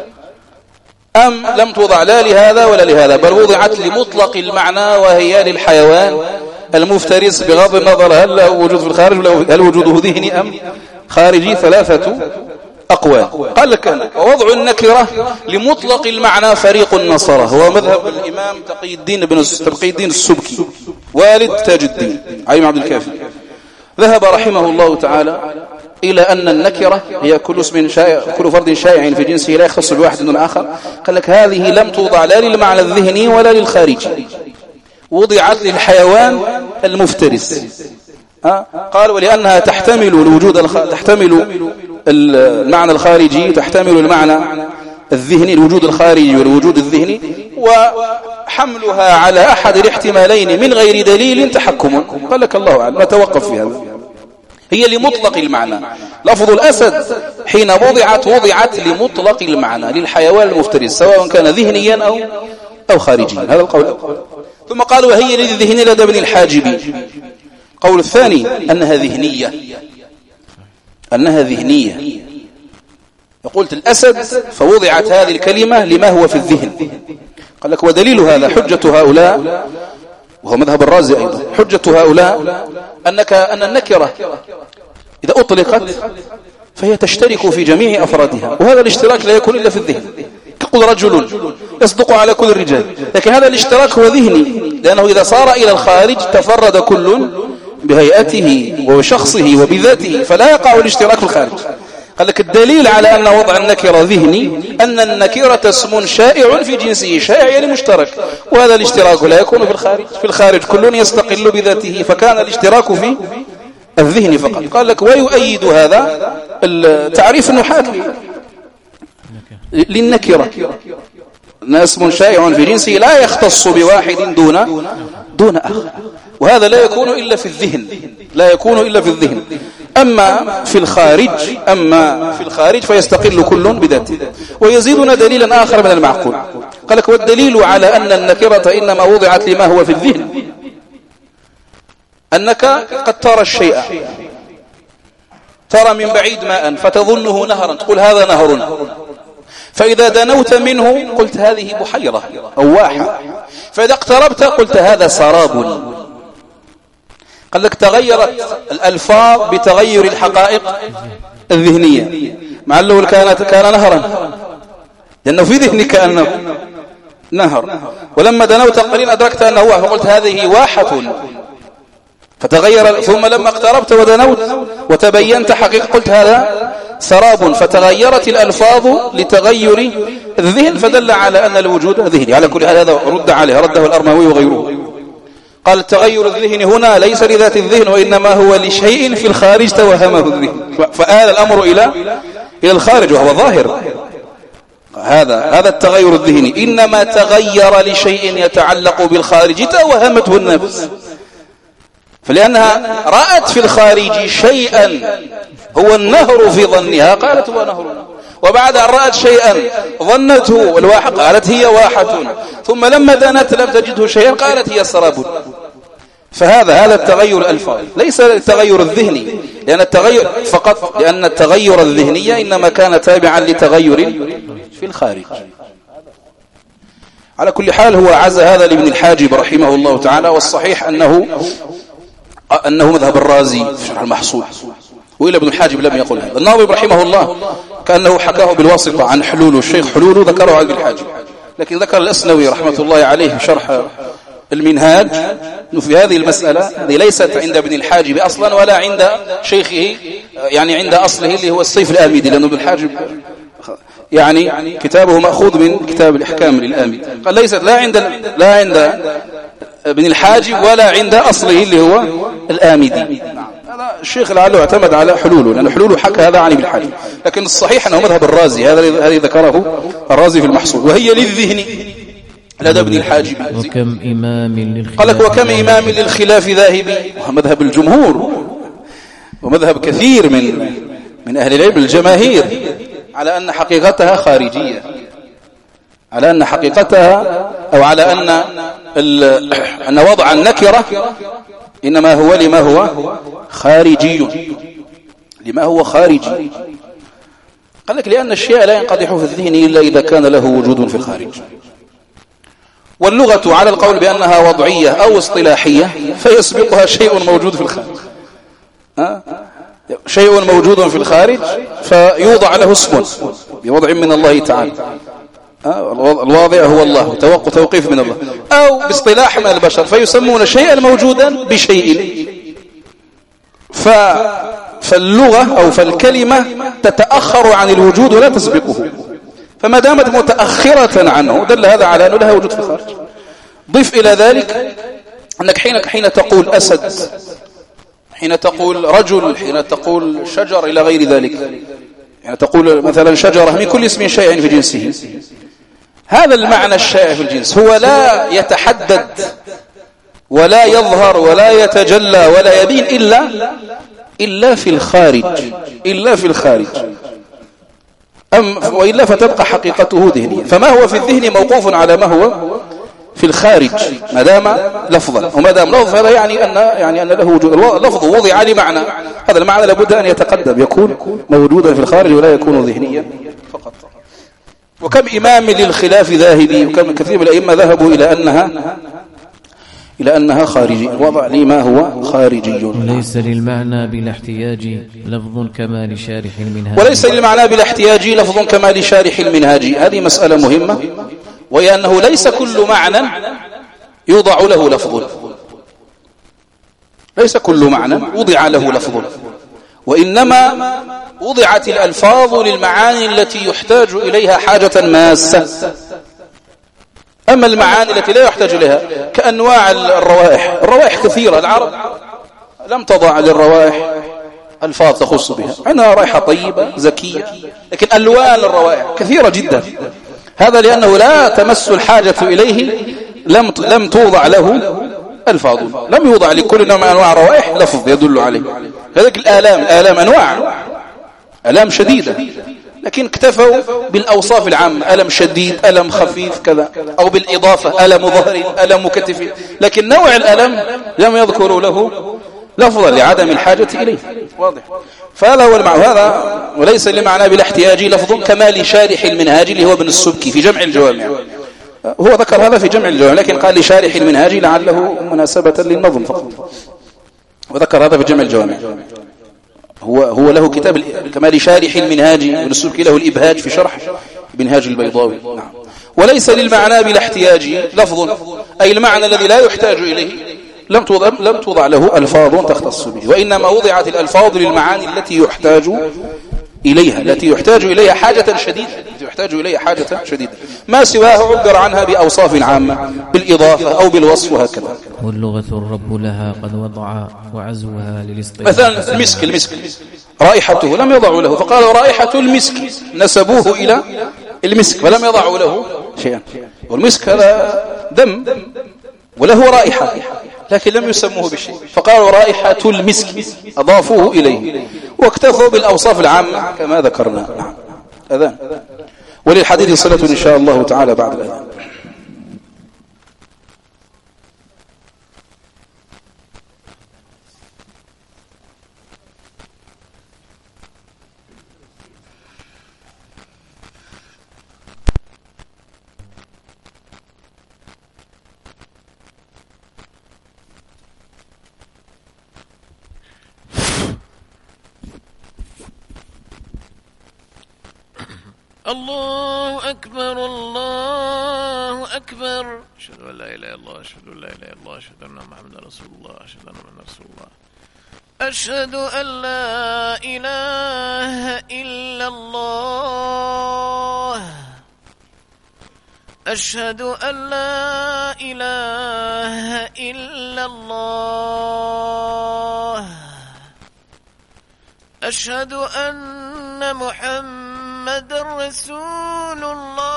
أم لم توضع لا لهذا ولا لهذا، بل وضعت لمطلق المعنى وهي للحيوان المفترس بغض النظر هل له وجود في الخارج ولا هل وجوده ذهني أم خارجي؟ ثلاثة أقوال. قال لك أنا: ووضع النكرة لمطلق المعنى فريق نصره. هو مذهب الإمام تقي الدين السبكي والد تاج الدين علي بن عبد الكافي. ذهب رحمه الله تعالى إلى أن النكرة هي كل اسم شائع، كل فرد شائع في جنسه لا يختص بواحد دون آخر. قال لك هذه لم توضع لا للمعنى الذهني ولا للخارجي، وضعت للحيوان المفترس. قال: ولأنها تحتمل الوجود تحتمل المعنى الخارجي، تحتمل المعنى الذهني، الوجود الخارجي والوجود الذهني، وحملها على أحد الاحتمالين من غير دليل تحكم. قال لك الله أعلم، نتوقف في هذا. هي لمطلق المعنى. لفظ الأسد حين وضعت لمطلق المعنى للحيوان المفترس، سواء كان ذهنيا أو خارجيا. هذا القول الأول. ثم قالوا: وهي للذهن لدى ابن الحاجب. قول الثاني أنها ذهنية. قلت الأسد فوضعت هذه الكلمة لما هو في الذهن. قال لك: ودليل هذا حجة هؤلاء، وهو مذهب الرازي أيضا، حجة هؤلاء أن النكرة إذا أطلقت فهي تشترك في جميع أفرادها، وهذا الاشتراك لا يكون إلا في الذهن. كقول رجل يصدق على كل الرجال، لكن هذا الاشتراك هو ذهني، لأنه إذا صار إلى الخارج تفرد كل بهيئته وشخصه وبذاته، فلا يقع الاشتراك في الخارج. قال لك الدليل على أن وضع النكرة ذهني أن النكرة اسم شائع في جنسه، شائع يعني مشترك، وهذا الاشتراك لا يكون في الخارج. في الخارج كل يستقل بذاته، فكان الاشتراك الذهني فقط. قال لك ويؤيد هذا التعريف النحاة للنكرة، اسم شائع في جنسه لا يختص بواحد دون آخر، وهذا لا يكون إلا في الذهن، أما في الخارج فيستقل كل بذاته. ويزيدنا دليلا آخر من المعقول، قال لك والدليل على أن النكرة إنما وضعت لما هو في الذهن أنك قد ترى الشيء، ترى من بعيد ماء فتظنه نهرا، تقول هذا نهر، فإذا دنوت منه قلت هذه بحيرة أو واحة، فإذا اقتربت قلت هذا سراب. قال لك تغيرت الألفاظ بتغير الحقائق الذهنية. مع الأول كان نهرا لأنه في ذهنك أنه نهر، ولما دنوت قليلا أدركت أنه واحة فقلت هذه واحة، فتغير. ثم لما اقتربت ودنوت وتبينت حقيقة قلت هذا سراب، فتغيرت الألفاظ لتغير الذهن، فدل على أن الوجود ذهني. على كل حال هذا رده الأرماوي وغيره. قال التغير الذهني هنا ليس لذات الذهن، وإنما هو لشيء في الخارج توهمه الذهن، فآل الأمر إلى الخارج وهو ظاهر. هذا التغير الذهني إنما تغير لشيء يتعلق بالخارج توهمته النفس، فلأنها رأت في الخارج شيئا هو النهر في ظنها قالت هو نهر، وبعد أن رأت شيئا ظنته الواحة قالت هي واحة، ثم لما دنت لم تجده شيئا قالت هي سراب. فهذا التغير الألفاظ ليس التغير الذهني، لأن التغير الذهني إنما كان تابعا لتغير في الخارج. على كل حال هو عز هذا لابن الحاجب رحمه الله تعالى، والصحيح أنه مذهب الرازي في شرح المحصول، وإلا ابن الحاجب لم يقل هذا. الناظم رحمه الله كأنه حكاه بالواسطة عن حلول، الشيخ حلول ذكره عن ابن الحاجب، لكن ذكر الأسنوي رحمة الله عليه في شرح المنهاج أنه في هذه المسألة هذه ليست عند ابن الحاجب أصلا ولا عند شيخه، يعني عند أصله اللي هو السيف الآمدي، لأنه ابن الحاجب يعني كتابه مأخوذ من كتاب الإحكام للآمدي. قال ليست لا عند ابن الحاجب ولا عند أصله اللي هو الآمدي. هذا الشيخ لعله اعتمد على حلوله، لأن حلوله حكى هذا عن ابن الحاجب، لكن الصحيح أنه مذهب الرازي، هذه ذكره الرازي في المحصول، وهي للذهن لدى ابن الحاجب. وكم إمام للخلاف، قال لك وكم إمام للخلاف ذاهب، ومذهب الجمهور ومذهب كثير من أهل العلم الجماهير على أن حقيقتها خارجية، على أن حقيقتها أو على أن وضع النكرة إنما هو لما هو خارجي، قال لك لأن الشيء لا ينقدح في الذهن إلا إذا كان له وجود في الخارج. واللغة على القول بأنها وضعية أو اصطلاحية فيسبقها شيء موجود في الخارج، شيء موجود في الخارج فيوضع له اسم بوضع من الله تعالى، الواضع هو الله، توقيف من الله، أو باصطلاح من البشر فيسمون شيئا موجودا بشيء. فاللغة أو فالكلمة تتأخر عن الوجود ولا تسبقه، فما دامت متأخرة عنه دل هذا على أنه لها وجود في الخارج. ضف إلى ذلك أنك حين تقول أسد، حين تقول رجل، حين تقول شجر إلى غير ذلك، يعني تقول مثلا شجرة من كل اسم شائع في جنسه، هذا المعنى الشائع في الجنس هو لا يتحدد ولا يظهر ولا يتجلى ولا يبين إلا في الخارج، وإلا فتبقى حقيقته ذهنية. فما هو في الذهن موقوف على ما هو في الخارج ما دام لفظا، وما دام لفظ هذا يعني أن له وجود، اللفظ وضع لمعنى، هذا المعنى لابد أن يتقدم، يكون موجودا في الخارج ولا يكون ذهنيا فقط. وكم إمام للخلاف ذاهبي، وكم كثير من الأئمة ذهبوا إلى أنها خارجي، وضع لما هو خارجي. وليس للمعنى بلا احتياج لفظ كما لشارح المنهاج، وليس للمعنى بلا احتياج لفظ كما لشارح المنهاج. هذه مسألة مهمة، وهي أنه ليس كل معنى يوضع له لفظ، ليس كل معنى وضع له لفظ، وإنما وضعت الألفاظ للمعاني التي يحتاج إليها حاجة ماسة. أما المعاني التي لا يحتاج إليها كأنواع الروائح كثيرة، العرب لم تضع للروائح ألفاظ تخص بها، عندها رائحة طيبة زكية، لكن ألوان الروائح كثيرة جدا. هذا لأنه لا تمس الحاجة إليه، لم توضع له ألفاظ، لم يوضع لكل نوع من أنواع الروائح لفظ يدل عليه. هذيك الآلام أنواع، آلام شديدة، لكن اكتفوا بالأوصاف العامة، ألم شديد، ألم خفيف كذا، أو بالإضافة ألم ظهر، ألم كتف، لكن نوع الألم لم يذكروا له لفظا لعدم الحاجة إليه. واضح؟ فهذا هو المعنى هذا، وليس لمعنى بالاحتياج لفظ كما لشارح المنهاج اللي هو ابن السبكي في جمع الجوامع، هو ذكر هذا في جمع الجوامع، لكن قال لشارح المنهاج لعله مناسبة للنظم فقط، وذكر هذا في جمع الجوامع. هو له كتاب كما لشارح المنهاج ابن السبكي، له الإبهاج في شرح منهاج البيضاوي. نعم. وليس للمعنى بالاحتياج لفظ، أي المعنى الذي لا يحتاج إليه لم توضع له ألفاظ تختص به، وإنما وضعت الألفاظ للمعاني التي يحتاج إليها حاجة شديدة، ما سواه عبر عنها بأوصاف عامة بالإضافة أو بالوصف، وهكذا. واللغة الرب لها قد وضع وعزوها للاصطلاح. مثلا المسك رائحته لم يضعوا له، فقالوا رائحة المسك، نسبوه إلى المسك فلم يضعوا له شيئا. والمسك هذا دم وله رائحة، لكن لم يسموه بشيء، فقالوا رائحة المسك، أضافوه إليه، واكتفوا بالأوصاف العامة كما ذكرنا. نعم. أذان، وللحديث صلة إن شاء الله تعالى بعد الأذان. الله أكبر الله أكبر، أشهد أن لا إله إلا الله، أشهد أن لا إله إلا الله، أشهد أن محمدا رسول الله، أشهد أن محمدا رسول الله، أشهد أن لا إله إلا الله، أشهد أن لا إله إلا الله، أشهد أن محمدا رسول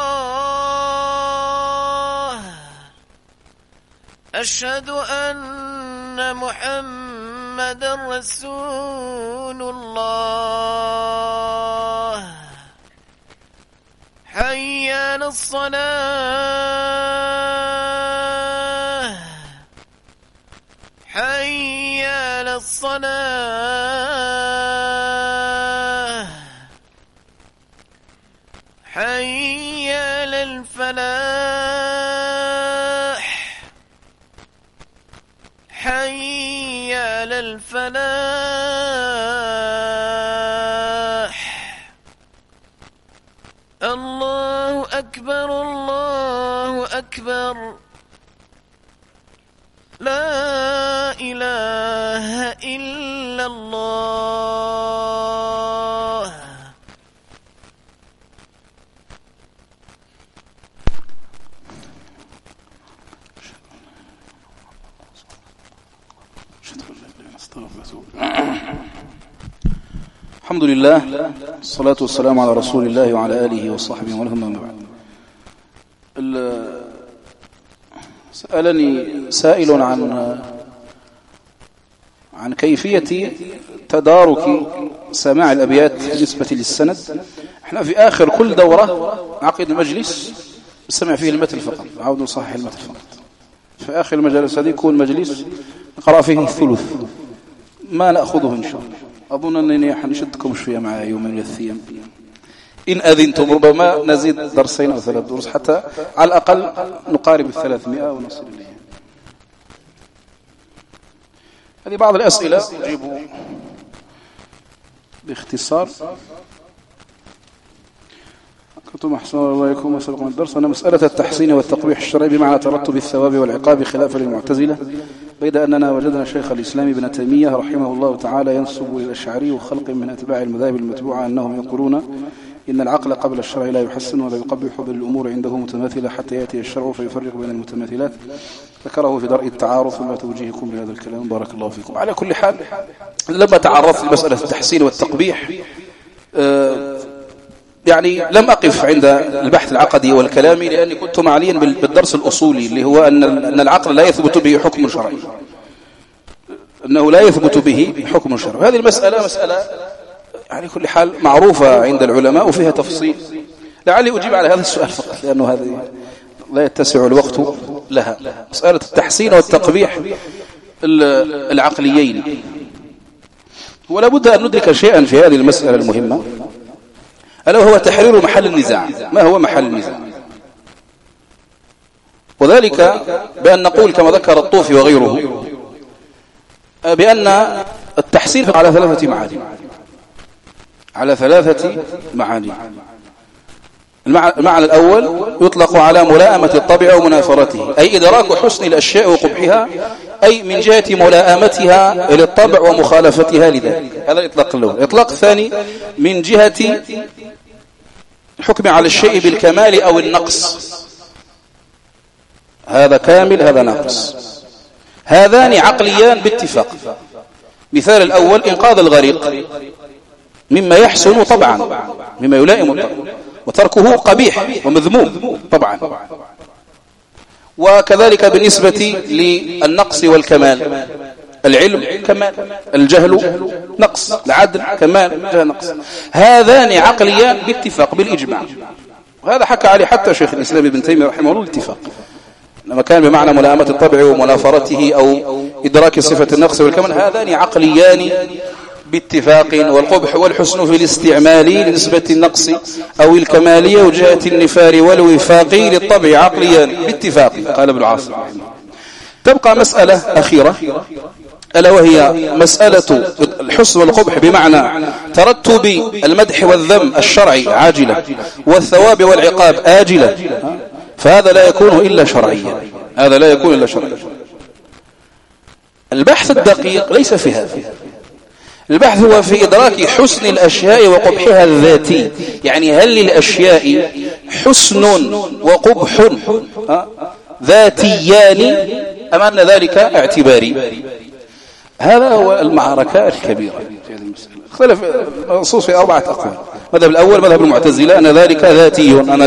الله، أشهد أن محمدا رسول الله، حي على الصلاة، حي على الصلاة، حي على الفلاح، حي على الفلاح. الله أكبر الله أكبر، لا إله إلا الله. الحمد لله، الصلاة والسلام على رسول الله وعلى آله وصحبه ومن بعد. سألني سائل عن كيفية تدارك سماع الأبيات بالنسبة للسند. احنا في آخر كل دورة نعقد مجلس نسمع فيه المتن فقط، نعود نصحح المتن فقط. في آخر المجالس هذه يكون مجلس نقرأ فيه الثلث، ما نأخذه إن شاء الله. أظن أنني حنشدكم شوية معي يوم من الأيام، إن أذنتم ربما نزيد درسين أو 3 دروس حتى على الأقل نقارب 300 ونصل إليه. هذه بعض الأسئلة أجيب باختصار. كنتم أحسن الله يكون وسلكم الدرس. أنا مسألة التحسين والتقبيح الشرعي بمعنى ترتب الثواب والعقاب خلافا للمعتزلة، بيد أننا وجدنا شيخ الإسلام ابن تيمية رحمه الله تعالى ينسب للأشعري وخلق من أتباع المذاهب المتبوعة أنهم يقولون إن العقل قبل الشرع لا يحسن ولا يقبح، بل الأمور عنده متماثلة حتى يأتي الشرع فيفرق بين المتماثلات. ذكره في درء التعارض. ثم توجيهكم بهذا الكلام بارك الله فيكم. على كل حال، لما تعرضت لمسألة التحسين والتقبيح يعني لم أقف عند البحث العقدي والكلامي، لأني كنت معليا بالدرس الأصولي اللي هو أن العقل لا يثبت به حكم شرعي، أنه لا يثبت به حكم شرعي. هذه المسألة مسألة يعني كل حال معروفة عند العلماء وفيها تفصيل. لعلي أجيب على هذا السؤال فقط، لأنه هذه لا يتسع الوقت لها. مسألة التحسين والتقبيح العقليين، ولا بد أن ندرك شيئا في هذه المسألة المهمة، ألا وهو تحرير محل النزاع. ما هو محل النزاع؟ وذلك بأن نقول كما ذكر الطوفي وغيره بأن التحسين على ثلاثة معاني، على ثلاثة معاني. المعنى الأول يطلق على ملائمة الطبع ومنافرته، أي إدراك حسن الأشياء وقبحها، أي من جهة ملائمتها للطبع ومخالفتها لذلك. هذا الإطلاق الأول. الإطلاق الثاني من جهة الحكم على الشيء بالكمال أو النقص، هذا كامل هذا ناقص. هذان عقليان باتفاق. مثال الأول إنقاذ الغريق مما يحسن طبعا، مما يلائم الطبع، وتركه قبيح ومذموم طبعا. وكذلك بالنسبة للنقص والكمال، العلم كمال، الجهل نقص، العدل كمال، الجهل نقص. هذان عقليان باتفاق بالإجماع، وهذا حكى عليه حتى شيخ الإسلام ابن تيمية رحمه الله الاتفاق، لما كان بمعنى ملائمة الطبع ومنافرته أو إدراك صفة النقص والكمال. هذان عقليان باتفاق، والقبح والحسن في الاستعمال لنسبة النقص أو الكمالية وجهة النفار والوفاق للطبع عقليان باتفاق، قال ابن عاصم. تبقى مسألة أخيرة، ألا وهي مسألة الحسن والقبح بمعنى ترتب المدح والذم الشرعي عاجلة والثواب والعقاب آجلة، فهذا لا يكون إلا شرعيا، هذا لا يكون إلا شرعيا. البحث الدقيق ليس في هذا، البحث هو في إدراك حسن الأشياء وقبحها الذاتي. يعني هل للأشياء حسن وقبح ذاتيان أم أن ذلك اعتباري؟ هذا هو المعركة الكبيرة في هذه المسألة. اختلف النصوص في 4 أقوال. المذهب الأول مذهب المعتزلة أن ذلك ذاتي، أن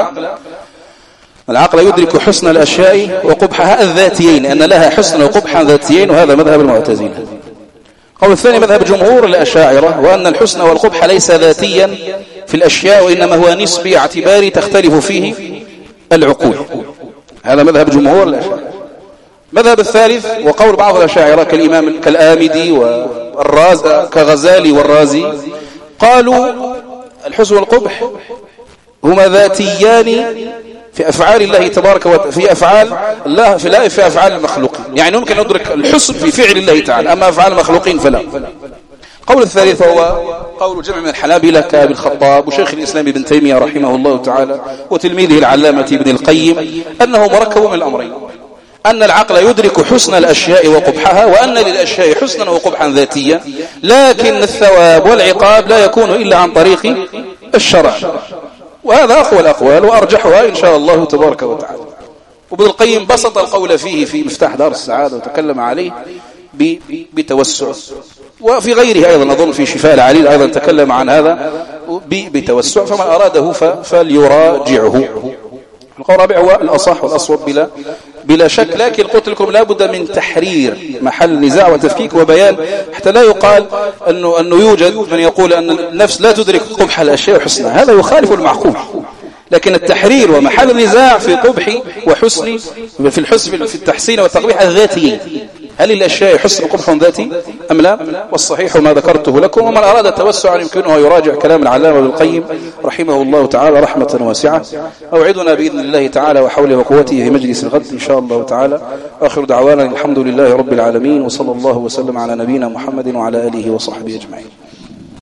العقل يدرك حسن الأشياء وقبحها الذاتيين، أن لها حسن وقبحا ذاتيين، وهذا مذهب المعتزلة. القول الثاني مذهب جمهور الأشاعرة، وأن الحسن والقبح ليس ذاتيا في الأشياء، وإنما هو نسبي اعتباري تختلف فيه العقول. هذا مذهب جمهور الأشاعرة. مذهب الثالث وقول بعض الأشاعرة كالإمام كالآمدي والرازي كغزالي والرازي، قالوا الحسن والقبح هما ذاتيان في أفعال الله تبارك وتعالى، في أفعال الله لا في أفعال المخلوقين. يعني ممكن ندرك الحسن في فعل الله تعالى، أما أفعال المخلوقين فلا. قول الثالث هو قول جمع من الحنابلة كأبي الخطاب وشيخ الإسلام ابن تيمية رحمه الله تعالى وتلميذه العلامة ابن القيم، أنه مركب من الأمرين، أن العقل يدرك حسن الأشياء وقبحها، وأن للأشياء حسنا وقبحا ذاتيا، لكن الثواب والعقاب لا يكون إلا عن طريق الشرع. وهذا أقوى الأقوال وأرجحها إن شاء الله تبارك وتعالى. وابن القيم بسط القول فيه في مفتاح دار السعادة وتكلم عليه بتوسع، وفي غيره أيضا أظن في شفاء العليل أيضا تكلم عن هذا بتوسع، فمن أراده فليراجعه. القول الرابع هو الأصح والأصوب بلا شك، لكن قلت لكم لا بد من تحرير محل النزاع وتفكيك وبيان، حتى لا يقال أنه يوجد من يقول أن النفس لا تدرك قبح الأشياء وحسنها، هذا يخالف المعقول. لكن التحرير ومحل النزاع في قبح وحسن، في الحسن في التحسين والتقبيح الذاتي، هل الأشياء حسن قبح ذاتي أم لا؟ والصحيح ما ذكرته لكم. ومن أراد التوسع يمكنه يراجع كلام العلامة ابن القيم رحمه الله تعالى رحمة واسعة. أوعدنا بإذن الله تعالى وحوله وقوته في مجلس الغد إن شاء الله تعالى. آخر دعوانا الحمد لله رب العالمين، وصلى الله وسلم على نبينا محمد وعلى آله وصحبه أجمعين.